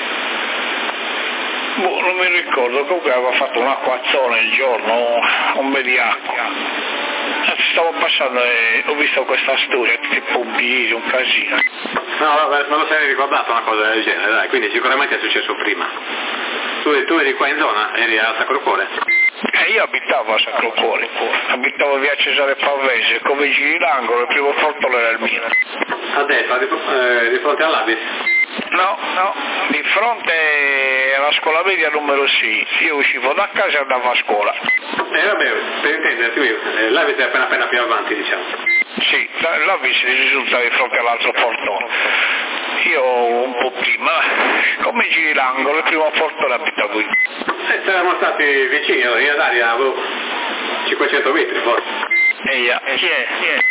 non mi ricordo, comunque aveva fatto un acquazzone il giorno, un bel di acqua. Stavo passando e ho visto questa storia, tutti i pompieri, un casino. No, vabbè, non lo sei ricordato una cosa del genere, dai, quindi sicuramente è successo prima. Tu eri qua in zona, eri a Sacro Cuore? Io abitavo a Sacro Cuore, abitavo via Cesare Pavese, come giri l'angolo, il primo portone era il mio. A destra, di fronte all'Abis? No, di fronte alla scuola media numero 6, io uscivo da casa e andavo a scuola. Vabbè, per intenderti, l'Abis è appena più avanti, diciamo. Sì, l'Abis risulta di fronte all'altro portone. Io un po' prima, come giri l'angolo, il primo portone abitavo io. Siamo stati vicini, io Daria avevo 500 metri forse. Chi è?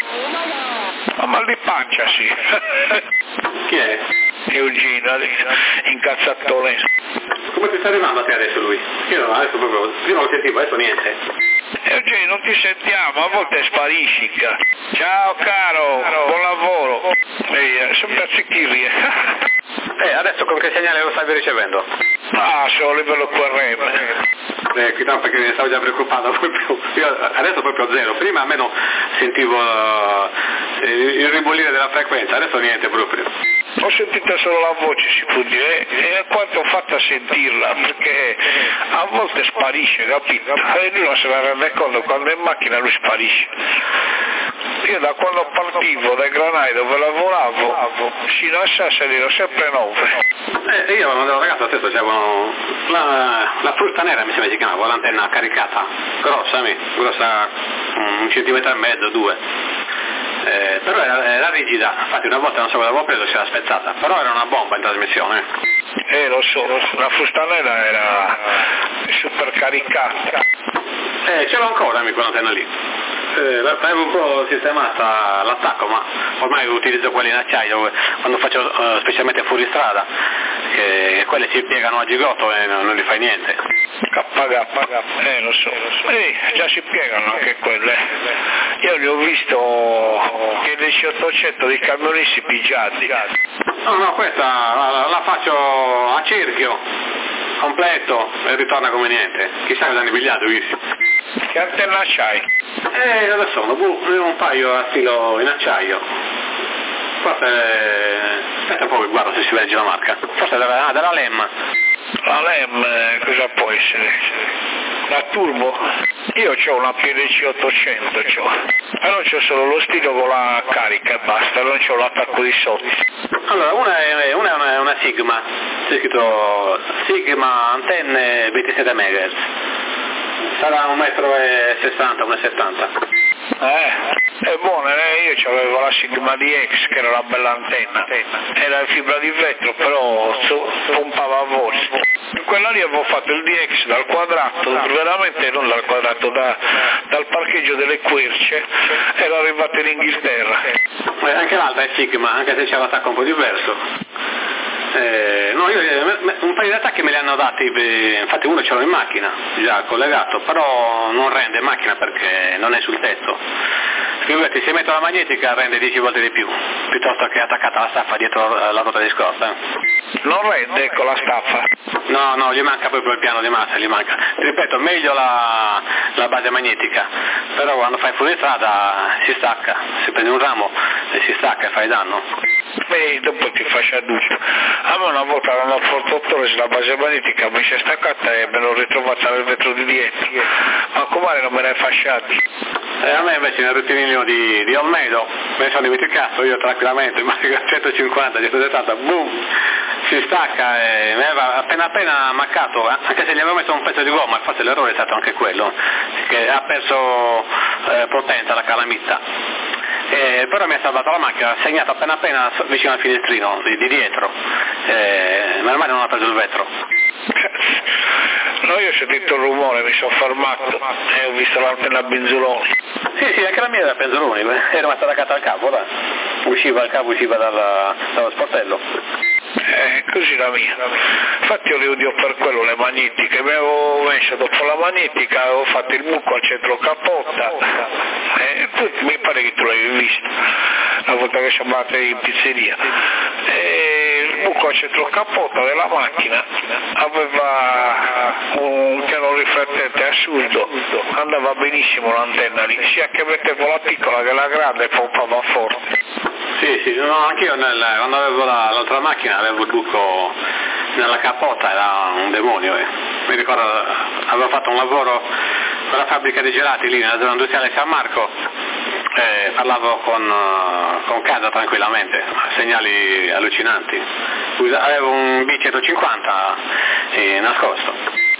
Ma mal di pancia, sì. Chi è? Eugenio, incazzatone. Come ti sta arrivando a te adesso lui? Io adesso proprio, prima lo sentivo, adesso niente. Eugenio, non ti sentiamo, a volte sparisci. Ciao caro, buon lavoro. Sempre a zicchirri. Adesso con che segnale lo stavi ricevendo? Sono a livello QRM. No, perché mi stavo già preoccupato, io adesso proprio zero, prima almeno sentivo il ribollire della frequenza, adesso niente proprio. Ho sentito solo la voce, si può dire, e quanto ho fatto a sentirla, perché a volte sparisce, capito? E lui non se ne rende conto, quando è in macchina lui sparisce. Io da quando partivo dai granai dove lavoravo, fino a Sassari ero sempre 9. Io quando ero ragazzo stesso c'avevo la frusta nera, mi sembra si chiamava, l'antenna caricata, grossa 1,5 centimetri, 2. Però era rigida, infatti una volta non so cosa avevo preso, si era spezzata, però era una bomba in trasmissione. Lo so, la frusta nera era super caricata. Ce l'ho ancora quell'antenna lì. L'avevo un po' sistemata l'attacco, ma ormai utilizzo quelli in acciaio quando faccio specialmente fuori strada, che quelle si piegano a gigotto e non gli fai niente. Lo so. Già si piegano anche quelle. Io li ho visto che dei C800 dei camionisti pigiati. No, questa la faccio a cerchio, completo, e ritorna come niente. Chissà cosa hanno pigliato, Che antenna c'hai? Adesso un paio a filo in acciaio. Forse, aspetta un po' che guardo se si legge la marca. Forse della LEM. La LEM cosa può essere? La Turbo? Io ho una PLC 800, però c'ho solo lo stilo con la carica e basta, non c'ho l'attacco di sotto. Allora, una è una Sigma, c'è scritto Sigma antenne 27 MHz. Sarà 1,60 m, 1,70 m. È buono, io avevo la Sigma DX che era una bella antenna, era fibra di vetro però pompava a voce. In quella lì avevo fatto il DX dal quadrato, veramente non dal quadrato, dal parcheggio delle Querce, ero arrivato in Inghilterra. Anche l'altra è Sigma, anche se c'è l'attacco un po' diverso. No, un paio di attacchi me li hanno dati, infatti uno ce l'ho in macchina, già collegato, però non rende in macchina perché non è sul tetto. figurati, se metto la magnetica rende 10 volte di più, piuttosto che attaccata la staffa dietro la ruota di scorta. Non rende con la staffa? No, gli manca proprio il piano di massa, gli manca. Ti ripeto, meglio la base magnetica, però quando fai fuori strada si stacca, se prendi un ramo e si stacca e fai danno. E dopo ti fa sciaduto. A me una volta andando al fortotore sulla base magnetica mi si è staccata e me l'ho ritrovata nel vetro di dietro, ma com'è non me l'hai fasciato? A me invece nel rettilineo di Olmedo me ne sono dimenticato, io tranquillamente, ma 150, 170, boom, si stacca e mi aveva appena ammaccato, anche se gli avevo messo un pezzo di gomma, forse l'errore è stato anche quello, che ha perso potenza la calamita. Però mi ha salvato la macchina, ha segnato appena vicino al finestrino di dietro, meno male non ha preso il vetro. No, io ho sentito il rumore, mi sono fermato e ho visto l'antenna a benzoloni. Sì, anche la mia era a benzoloni, era rimasta attaccata al cavo, usciva il cavo, usciva dallo sportello. Così la mia. Infatti io le odio per quello le magnetiche, mi avevo messo dopo la magnetica, avevo fatto il buco al centro capotta, mi pare che tu l'hai visto la volta che siamo andati in pizzeria, il buco al centro capotta della macchina aveva un piano riflettente assurdo, andava benissimo l'antenna lì, sia che mettevo la piccola che la grande pompava forte. Sì, no, anch'io quando avevo l'altra macchina avevo il buco nella cappota, era un demonio. Mi ricordo, avevo fatto un lavoro per la fabbrica di gelati lì nella zona industriale San Marco e parlavo con casa tranquillamente, segnali allucinanti. Avevo un B150 nascosto.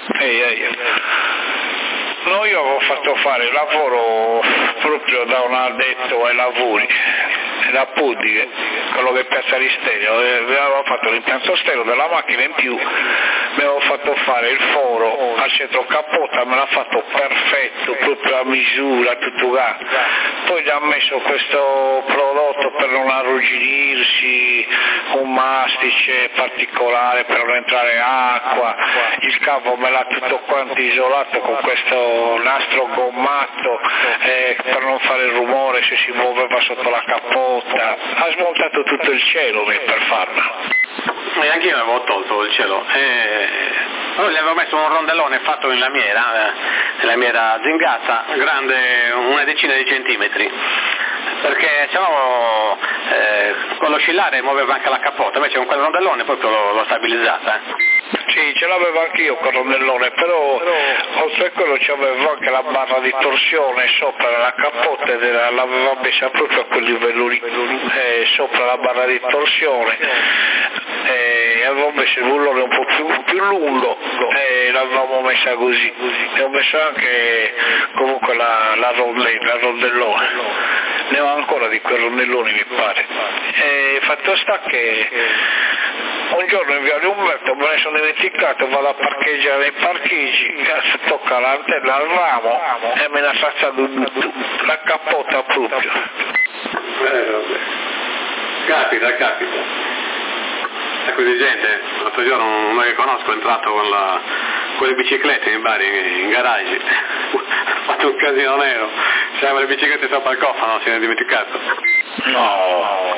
No, io avevo fatto fare il lavoro proprio da un addetto ai lavori, da Puddi, quello che piazza di stereo, avevo fatto l'impianto stereo della macchina in più, mi avevo fatto fare il foro al centro cappota, me l'ha fatto perfetto, proprio a misura, tutto gatto. Poi gli ha messo questo prodotto per non arrugginirsi, un mastice particolare per non entrare acqua, il cavo me l'ha tutto quanto isolato con questo nastro gommato per non fare il rumore se si muoveva sotto la capota, ha smontato tutto il cielo per farla. E anche io avevo tolto il cielo, allora gli avevo messo un rondellone fatto in lamiera zingazza, grande una decina di centimetri, perché sennò con l'oscillare muoveva anche la capota, invece con quel rondellone proprio l'ho stabilizzata. Sì, ce l'avevo anch'io con il rondellone, però oltre a quello c'avevo anche la barra di torsione sopra la cappota e l'avevo messa proprio a quel livello lì, sopra la barra di torsione, avevo messo il bullone un po' più lungo e l'avevamo messa così, e ho messo anche comunque la rondellone, ne ho ancora di quei rondelloni mi pare, e fatto sta che un giorno in Viale Umberto me ne sono dimenticato, vado a parcheggiare nei parcheggi, tocca l'antenna al ramo e me ne ha saltato la cappota proprio. Vabbè. Capita. Ecco di gente, l'altro giorno uno che conosco è entrato con le biciclette in Bari, in garage, ha fatto un casino nero, c'aveva le biciclette sopra il cofano, se ne è dimenticato. No.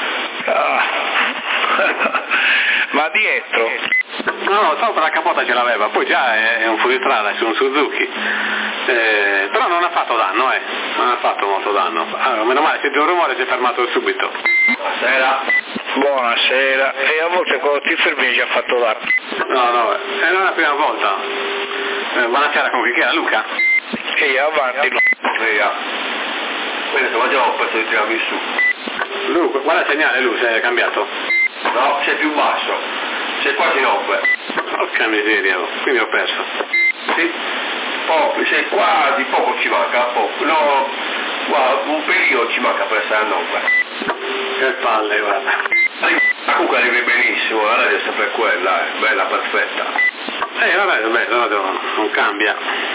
Ma dietro? No, sopra la capota ce l'aveva, poi già è un fuoristrada, è un Suzuki, però non ha fatto danno, non ha fatto molto danno. Allora, meno male, sento un rumore, si è fermato subito. Buonasera, e a volte quando ti fermi hai già fatto danno. No, non è la prima volta. Buonasera, con chi era? Luca? E avanti, via. Questo mangiamo un pezzo di tiramisù. Luca, guarda il segnale, Lu, sei cambiato? No, sei più basso, sei quasi 9. Porca miseria, quindi ho perso. Sì, poco, sei quasi, poco ci manca, poco. No, guarda, un periodo ci manca per essere a 9. Che palle, guarda. Comunque arrivi benissimo, la radio è sempre quella, bella, perfetta. Vabbè, non cambia.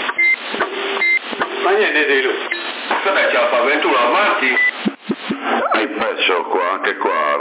Ma niente di lui. Vabbè, ce la fa 21 avanti. Hai perso qua, anche qua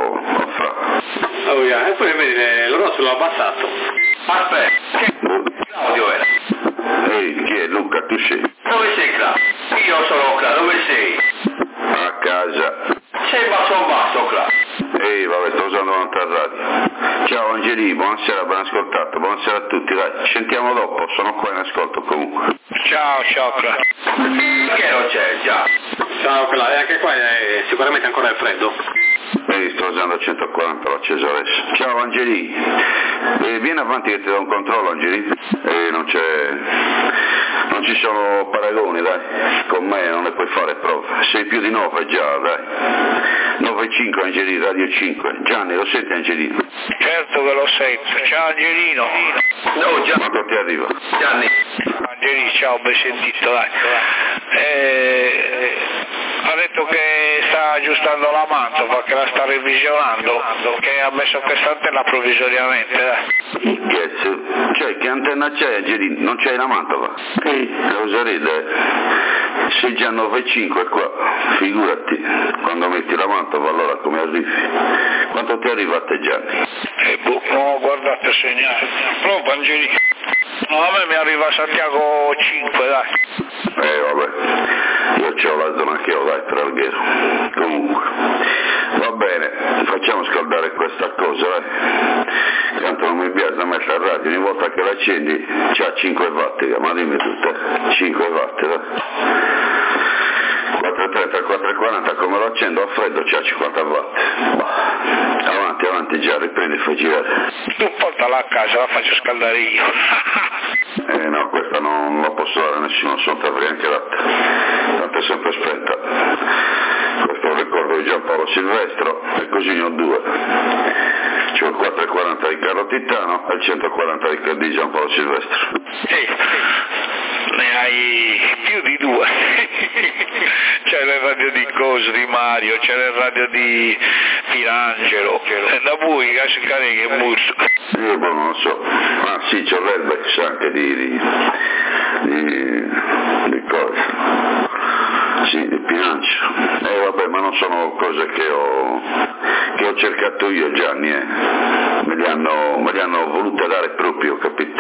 Oh yeah. E poi vedi, lo rosso l'ho abbassato. Aspetta, che Claudio era? Ehi, chi è Luca? Tu sei? Dove sei Claudio? Io sono qua, dove sei? A casa. Sei basso qua. Ehi, vabbè, sto usando un'altra radio. Ciao Angeli, buonasera, ben ascoltato, buonasera a tutti, dai, ci sentiamo dopo, sono qua in ascolto comunque. Ciao, Che non c'è, già. Ciao, anche qua è sicuramente ancora il freddo. Sto usando 140, l'ho acceso adesso. Ciao Angeli, vieni avanti che ti do un controllo Angeli. Non ci sono paragoni, dai, con me non le puoi fare prove. Sei più di 9 già, dai. 9,5 Angeli, radio 5. Gianni, lo senti Angelino? Certo che lo sento. Ciao Angelino. No, già. Quanto ti arriva? Gianni. Angelino, ciao, ben sentito, dai. Ha detto che sta aggiustando la mantova, che la sta revisionando, che ha messo questa antenna provvisoriamente, dai. Cioè, che antenna c'è Angelino? Non c'hai la mantova? Cosa ride? Sei già 9,5 qua, figurati, quando metti la mantova allora come arrivi? Quanto ti arriva a te Gianni? Non ho guardato il segnale. Prova Angelino. No, a me mi arriva a Santiago 5, dai. Vabbè, io c'ho la zona che ho, dai, per Alghero. Comunque, va bene, facciamo scaldare questa cosa, dai. Tanto non mi piace mettere la radio, ogni volta che l'accendi c'ha 5 watt, ma dimmi tutte, 5 watt, dai. 430, 440, come lo accendo a freddo c'ha 50 watt. Avanti, già, riprendi e fai girare. Tu portala a casa, la faccio scaldare io. No, questa non la posso dare a nessuno, sono tavoli anche latte. Tanto è sempre spenta. Questo è un ricordo di Giampaolo Silvestro, e così ne ho due. C'ho il 440 di Carlo Tittano e il 140 di Giampaolo Silvestro. Ne hai più di due. C'è le radio di Coso, di Mario, c'è le radio di Pirangelo, da voi Cascare che Murso. Io non lo so. Ah sì, c'ho l'Elbex anche di cosa? Sì, di Pirangelo. Vabbè, ma non sono cose che ho cercato io Gianni, me li hanno volute dare proprio, capito?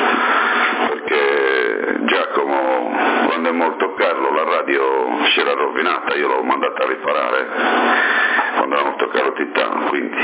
Perché Giacomo, quando è morto Carlo, la radio si era rovinata, io l'ho mandata a riparare quando era morto Carlo Tittano, quindi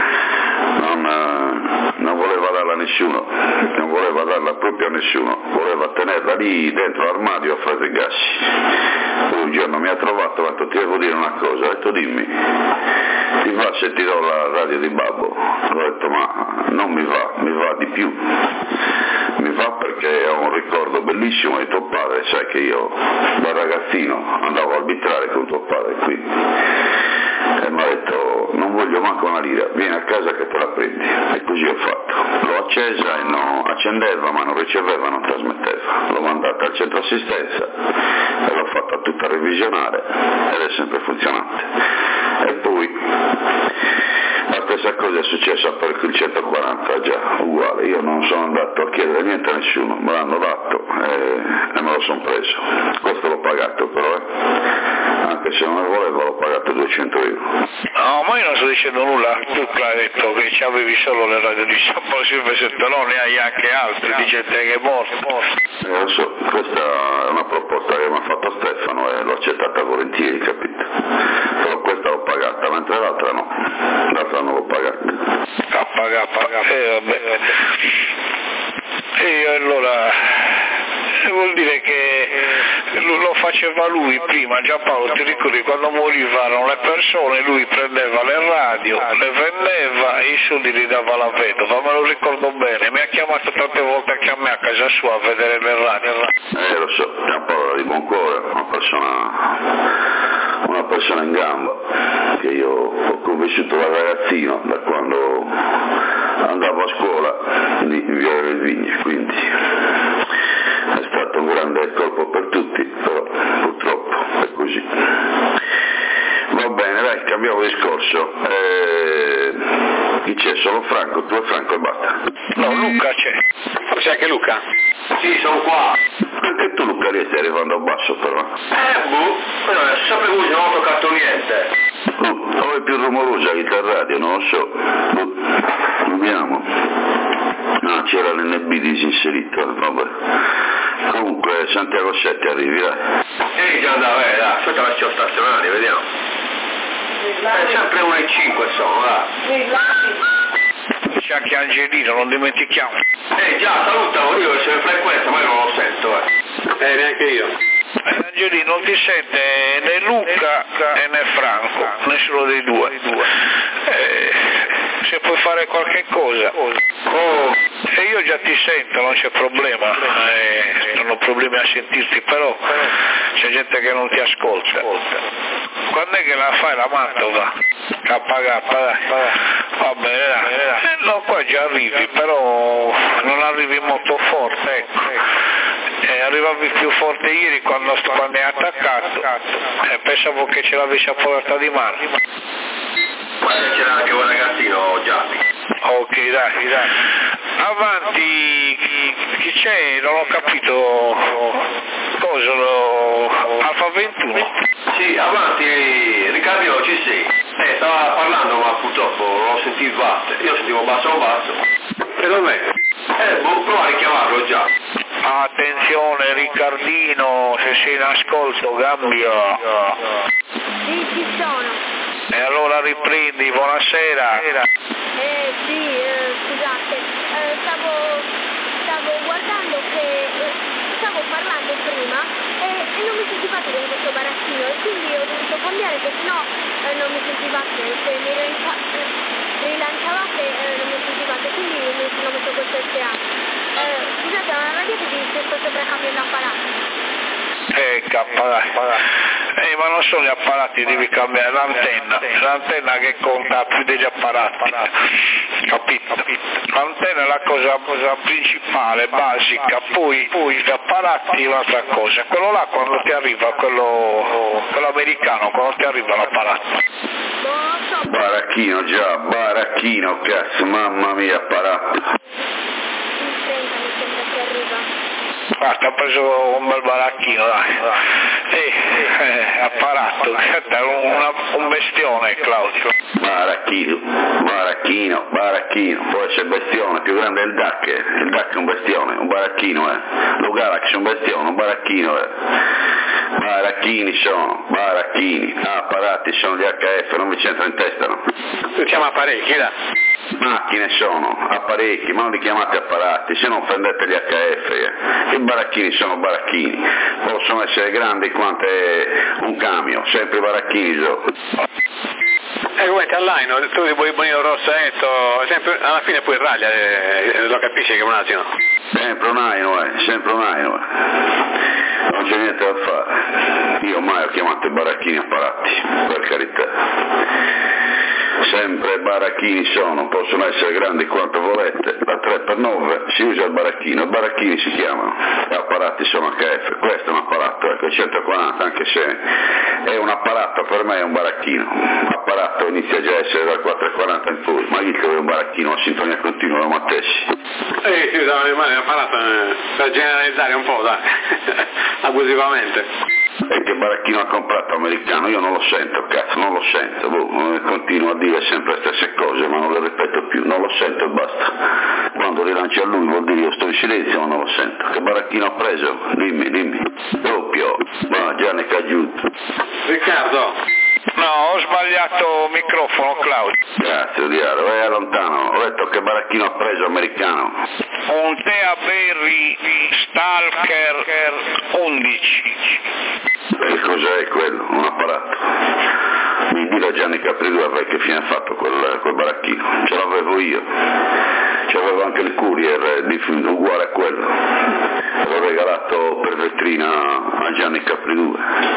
non voleva darla a nessuno, non voleva darla proprio a nessuno, voleva tenerla lì dentro l'armadio a frate Gassi. Poi un giorno mi ha trovato e ha detto: ti devo dire una cosa, ho detto dimmi, ti va se ti do la radio di Babbo? Ho detto ma non mi va di più, mi va perché ho un ricordo bellissimo di tuo padre, sai che io da ragazzino andavo a arbitrare con tuo padre qui, e mi ha detto non voglio manco una lira, vieni a casa che te la prendi, e così ho fatto. L'ho accesa e accendeva ma non riceveva, non trasmetteva, l'ho mandata al centro assistenza e l'ho fatta tutta revisionare ed è sempre funzionante. E poi la stessa cosa è successa per il 140, già uguale, io non sono andato a chiedere niente a nessuno, me l'hanno dato e me lo sono preso, questo l'ho pagato però, anche se non lo volevo l'ho pagato 200 euro. No, ma io non sto dicendo nulla, tu hai detto che ci avevi solo le radio di San Paolo Silvestro, no, ne hai anche altre, di gente che è morta. Lo so, questa è una proposta che mi ha fatto Stefano e l'ho accettata volentieri, capito? Però questa l'ho pagata, mentre l'altra no, l'altra non l'ho pagata. Vabbè. E allora vuol dire che lo faceva lui prima, Giampaolo, ti ricordi quando morivano le persone, lui prendeva le radio, le vendeva e i soldi li dava alla vedova, me lo ricordo bene, mi ha chiamato tante volte anche a me a casa sua a vedere le radio. Lo so, Giampaolo era di buon cuore, una persona in gamba, che io ho conosciuto da ragazzino, da quando andavo a scuola lì in via delle Vigne, quindi è stato un grande colpo per tutti, però purtroppo è così. Va bene, dai, cambiamo discorso. Chi c'è? Solo Franco, tu e Franco e basta. No, Luca c'è. C'è anche Luca? Sì, sono qua. Anche tu Luca stai arrivando a basso però. Però sempre così, non ho toccato niente. O è più rumorosa che il radio, non lo so. Proviamo. No, c'era l'NB disinserito, vabbè. Comunque Santiago 7 arrivi, dai. Già andava, dai, aspetta lascio stazionare, vediamo. È sempre 1,5 sono, C'è anche Angelino, non dimentichiamo. Già, salutalo, io se frequenza, ma io non lo sento, neanche io. Angelino non ti sente né Luca né Franco, nessuno dei due. Se puoi fare qualche cosa. E io già ti sento, non c'è problema, non ho problemi a sentirti, però c'è gente che non ti ascolta. Quando è che la fai la Mantova? KK, dai. Va bene, dai. No, qua già arrivi, però non arrivi molto forte, ecco. Arrivavi più forte ieri quando hai attaccato, pensavo che ce l'avessi a portata di mano. Ma c'era anche un ragazzino già. Ok, dai. Avanti, chi c'è? Non ho capito. Cosa? Alfa 21? Sì, avanti, Riccardo, ci sei. Stava parlando, ma purtroppo non ho sentito basso. Io sentivo basso. E dov'è? Devo provare a chiamarlo già. Attenzione Riccardino, se sei in ascolto cambia. Sì, ci sono. E allora riprendi, buonasera. Sì, scusate, stavo guardando che stavo parlando prima e non mi sentivate con questo barattino e quindi ho dovuto cambiare perché sennò non mi sentivate, se mi rilanciavate non mi sentivate, quindi mi sono messo questo SA. Scusate, ma non vedete che sto sempre cambiando apparato? Ma non sono gli apparati, devi cambiare l'antenna che conta più degli apparati, capito? L'antenna è la cosa principale, basica, poi gli apparati è un'altra cosa, quello là quando ti arriva, quello americano, quando ti arriva l'apparato. Baracchino, cazzo, mamma mia, apparato. Ti ha preso un bel baracchino, dai. Apparato, è un bestione, Claudio. Baracchino, può essere bestione, più grande è il DAC è un bestione, un baracchino lo Galaxy è un bestione, un baracchino baracchini, apparati sono gli HF, non vi c'entra in testa, no? Tu chiama apparecchi, là. Macchine sono, apparecchi, ma non li chiamate apparati, se non offendete gli HF, i baracchini sono baracchini, possono essere grandi quanto un camion, sempre baracchini sono. Come Callaino, tu ti vuoi bonino rossetto, sempre, alla fine poi raglia, lo capisci che è un asino. Sempre un aino, non c'è niente da fare, io mai ho chiamato i baracchini apparati, per carità. Sempre baracchini possono essere grandi quanto volete, da 3x9 si usa il baracchini si chiamano, gli apparati sono HF, questo è un apparato, ecco, 140, anche se è un apparato, per me è un baracchino, l'apparato inizia già a essere dal 440 in poi, ma io che avevo un baracchino a sintonia continua, lo mattessi. Sì, un apparato per generalizzare un po', dai, abusivamente. E che baracchino ha comprato americano? Io non lo sento, cazzo, non lo sento, continuo a dire sempre le stesse cose, ma non le ripeto più, non lo sento e basta. Quando rilanci a lui vuol dire io sto in silenzio, ma non lo sento. Che baracchino ha preso? Dimmi. Doppio, ma Gianni Caggiuto. Riccardo. No, ho sbagliato microfono, Claudio. Grazie, Diaro, vai lontano, ho detto che baracchino ha preso americano. Un Tea Berry Stalker 11. E cos'è quello? Un apparato? Mi dica Gianni Capridua che fine ha fatto quel baracchino? Ce l'avevo io. C'avevo anche il courier uguale a quello. L'ho regalato per vetrina a Gianni Capridua.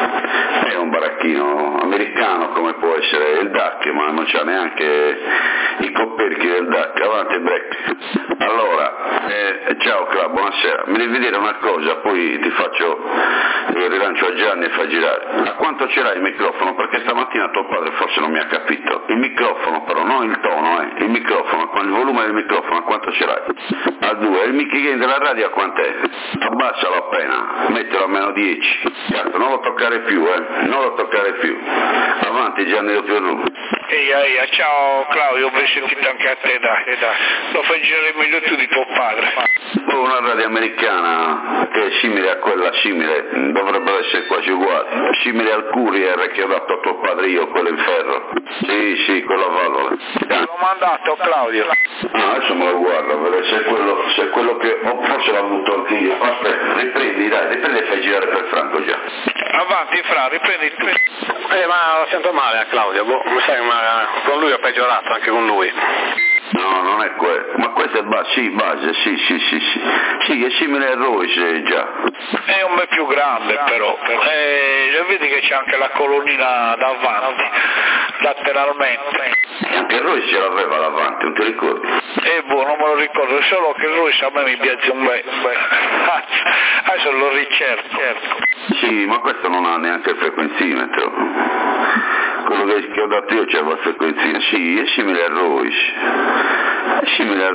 È un baracchino americano come può essere il DAC, ma non c'ha neanche i copperchi del DAC. Avanti break. Allora, ciao Cla, buonasera. Mi devi dire una cosa, poi ti faccio il rilancio a Gianni e fa girare. A quanto ce l'hai il microfono? Perché stamattina tuo padre forse non mi ha capito. Il microfono però, non il tono, il microfono, il volume del microfono, a quanto ce l'hai? A 2. Il mic gain della radio a quant'è? Abbassalo appena, mettilo a meno 10. Cazzo, non lo toccare più, non lo toccare più. Avanti Gianni Pierru. Eia, ciao Claudio, ben sentito anche a te, dai. Lo fai girare meglio tu di tuo padre. Una radio americana che è simile a quella simile, dovrebbero essere quasi uguali, simile al Courier che ho dato a tuo padre io, quello in ferro. Sì, quella valvola. L'ho mandato Claudio. Adesso me lo guardo, vedere se è quello che forse l'ho avuto anche io. Aspetta, riprendi e fai girare per Franco già. Avanti Fra, riprendi tu. Ma lo sento male a Claudio, mi sa che con lui ho peggiorato, anche con lui. No, non è quello, ma questo è base, sì, è simile al Royce già. È un po' più grande però, vedi che c'è anche la colonnina davanti, lateralmente. E anche il Royce ce l'aveva davanti, non ti ricordi? Non me lo ricordo, solo che il Royce a me mi piace un bel. Adesso lo ricerco. Sì, ma questo non ha neanche il frequenzimetro. Quello che ho dato io c'era il frequenzimetro, sì, è simile al Royce.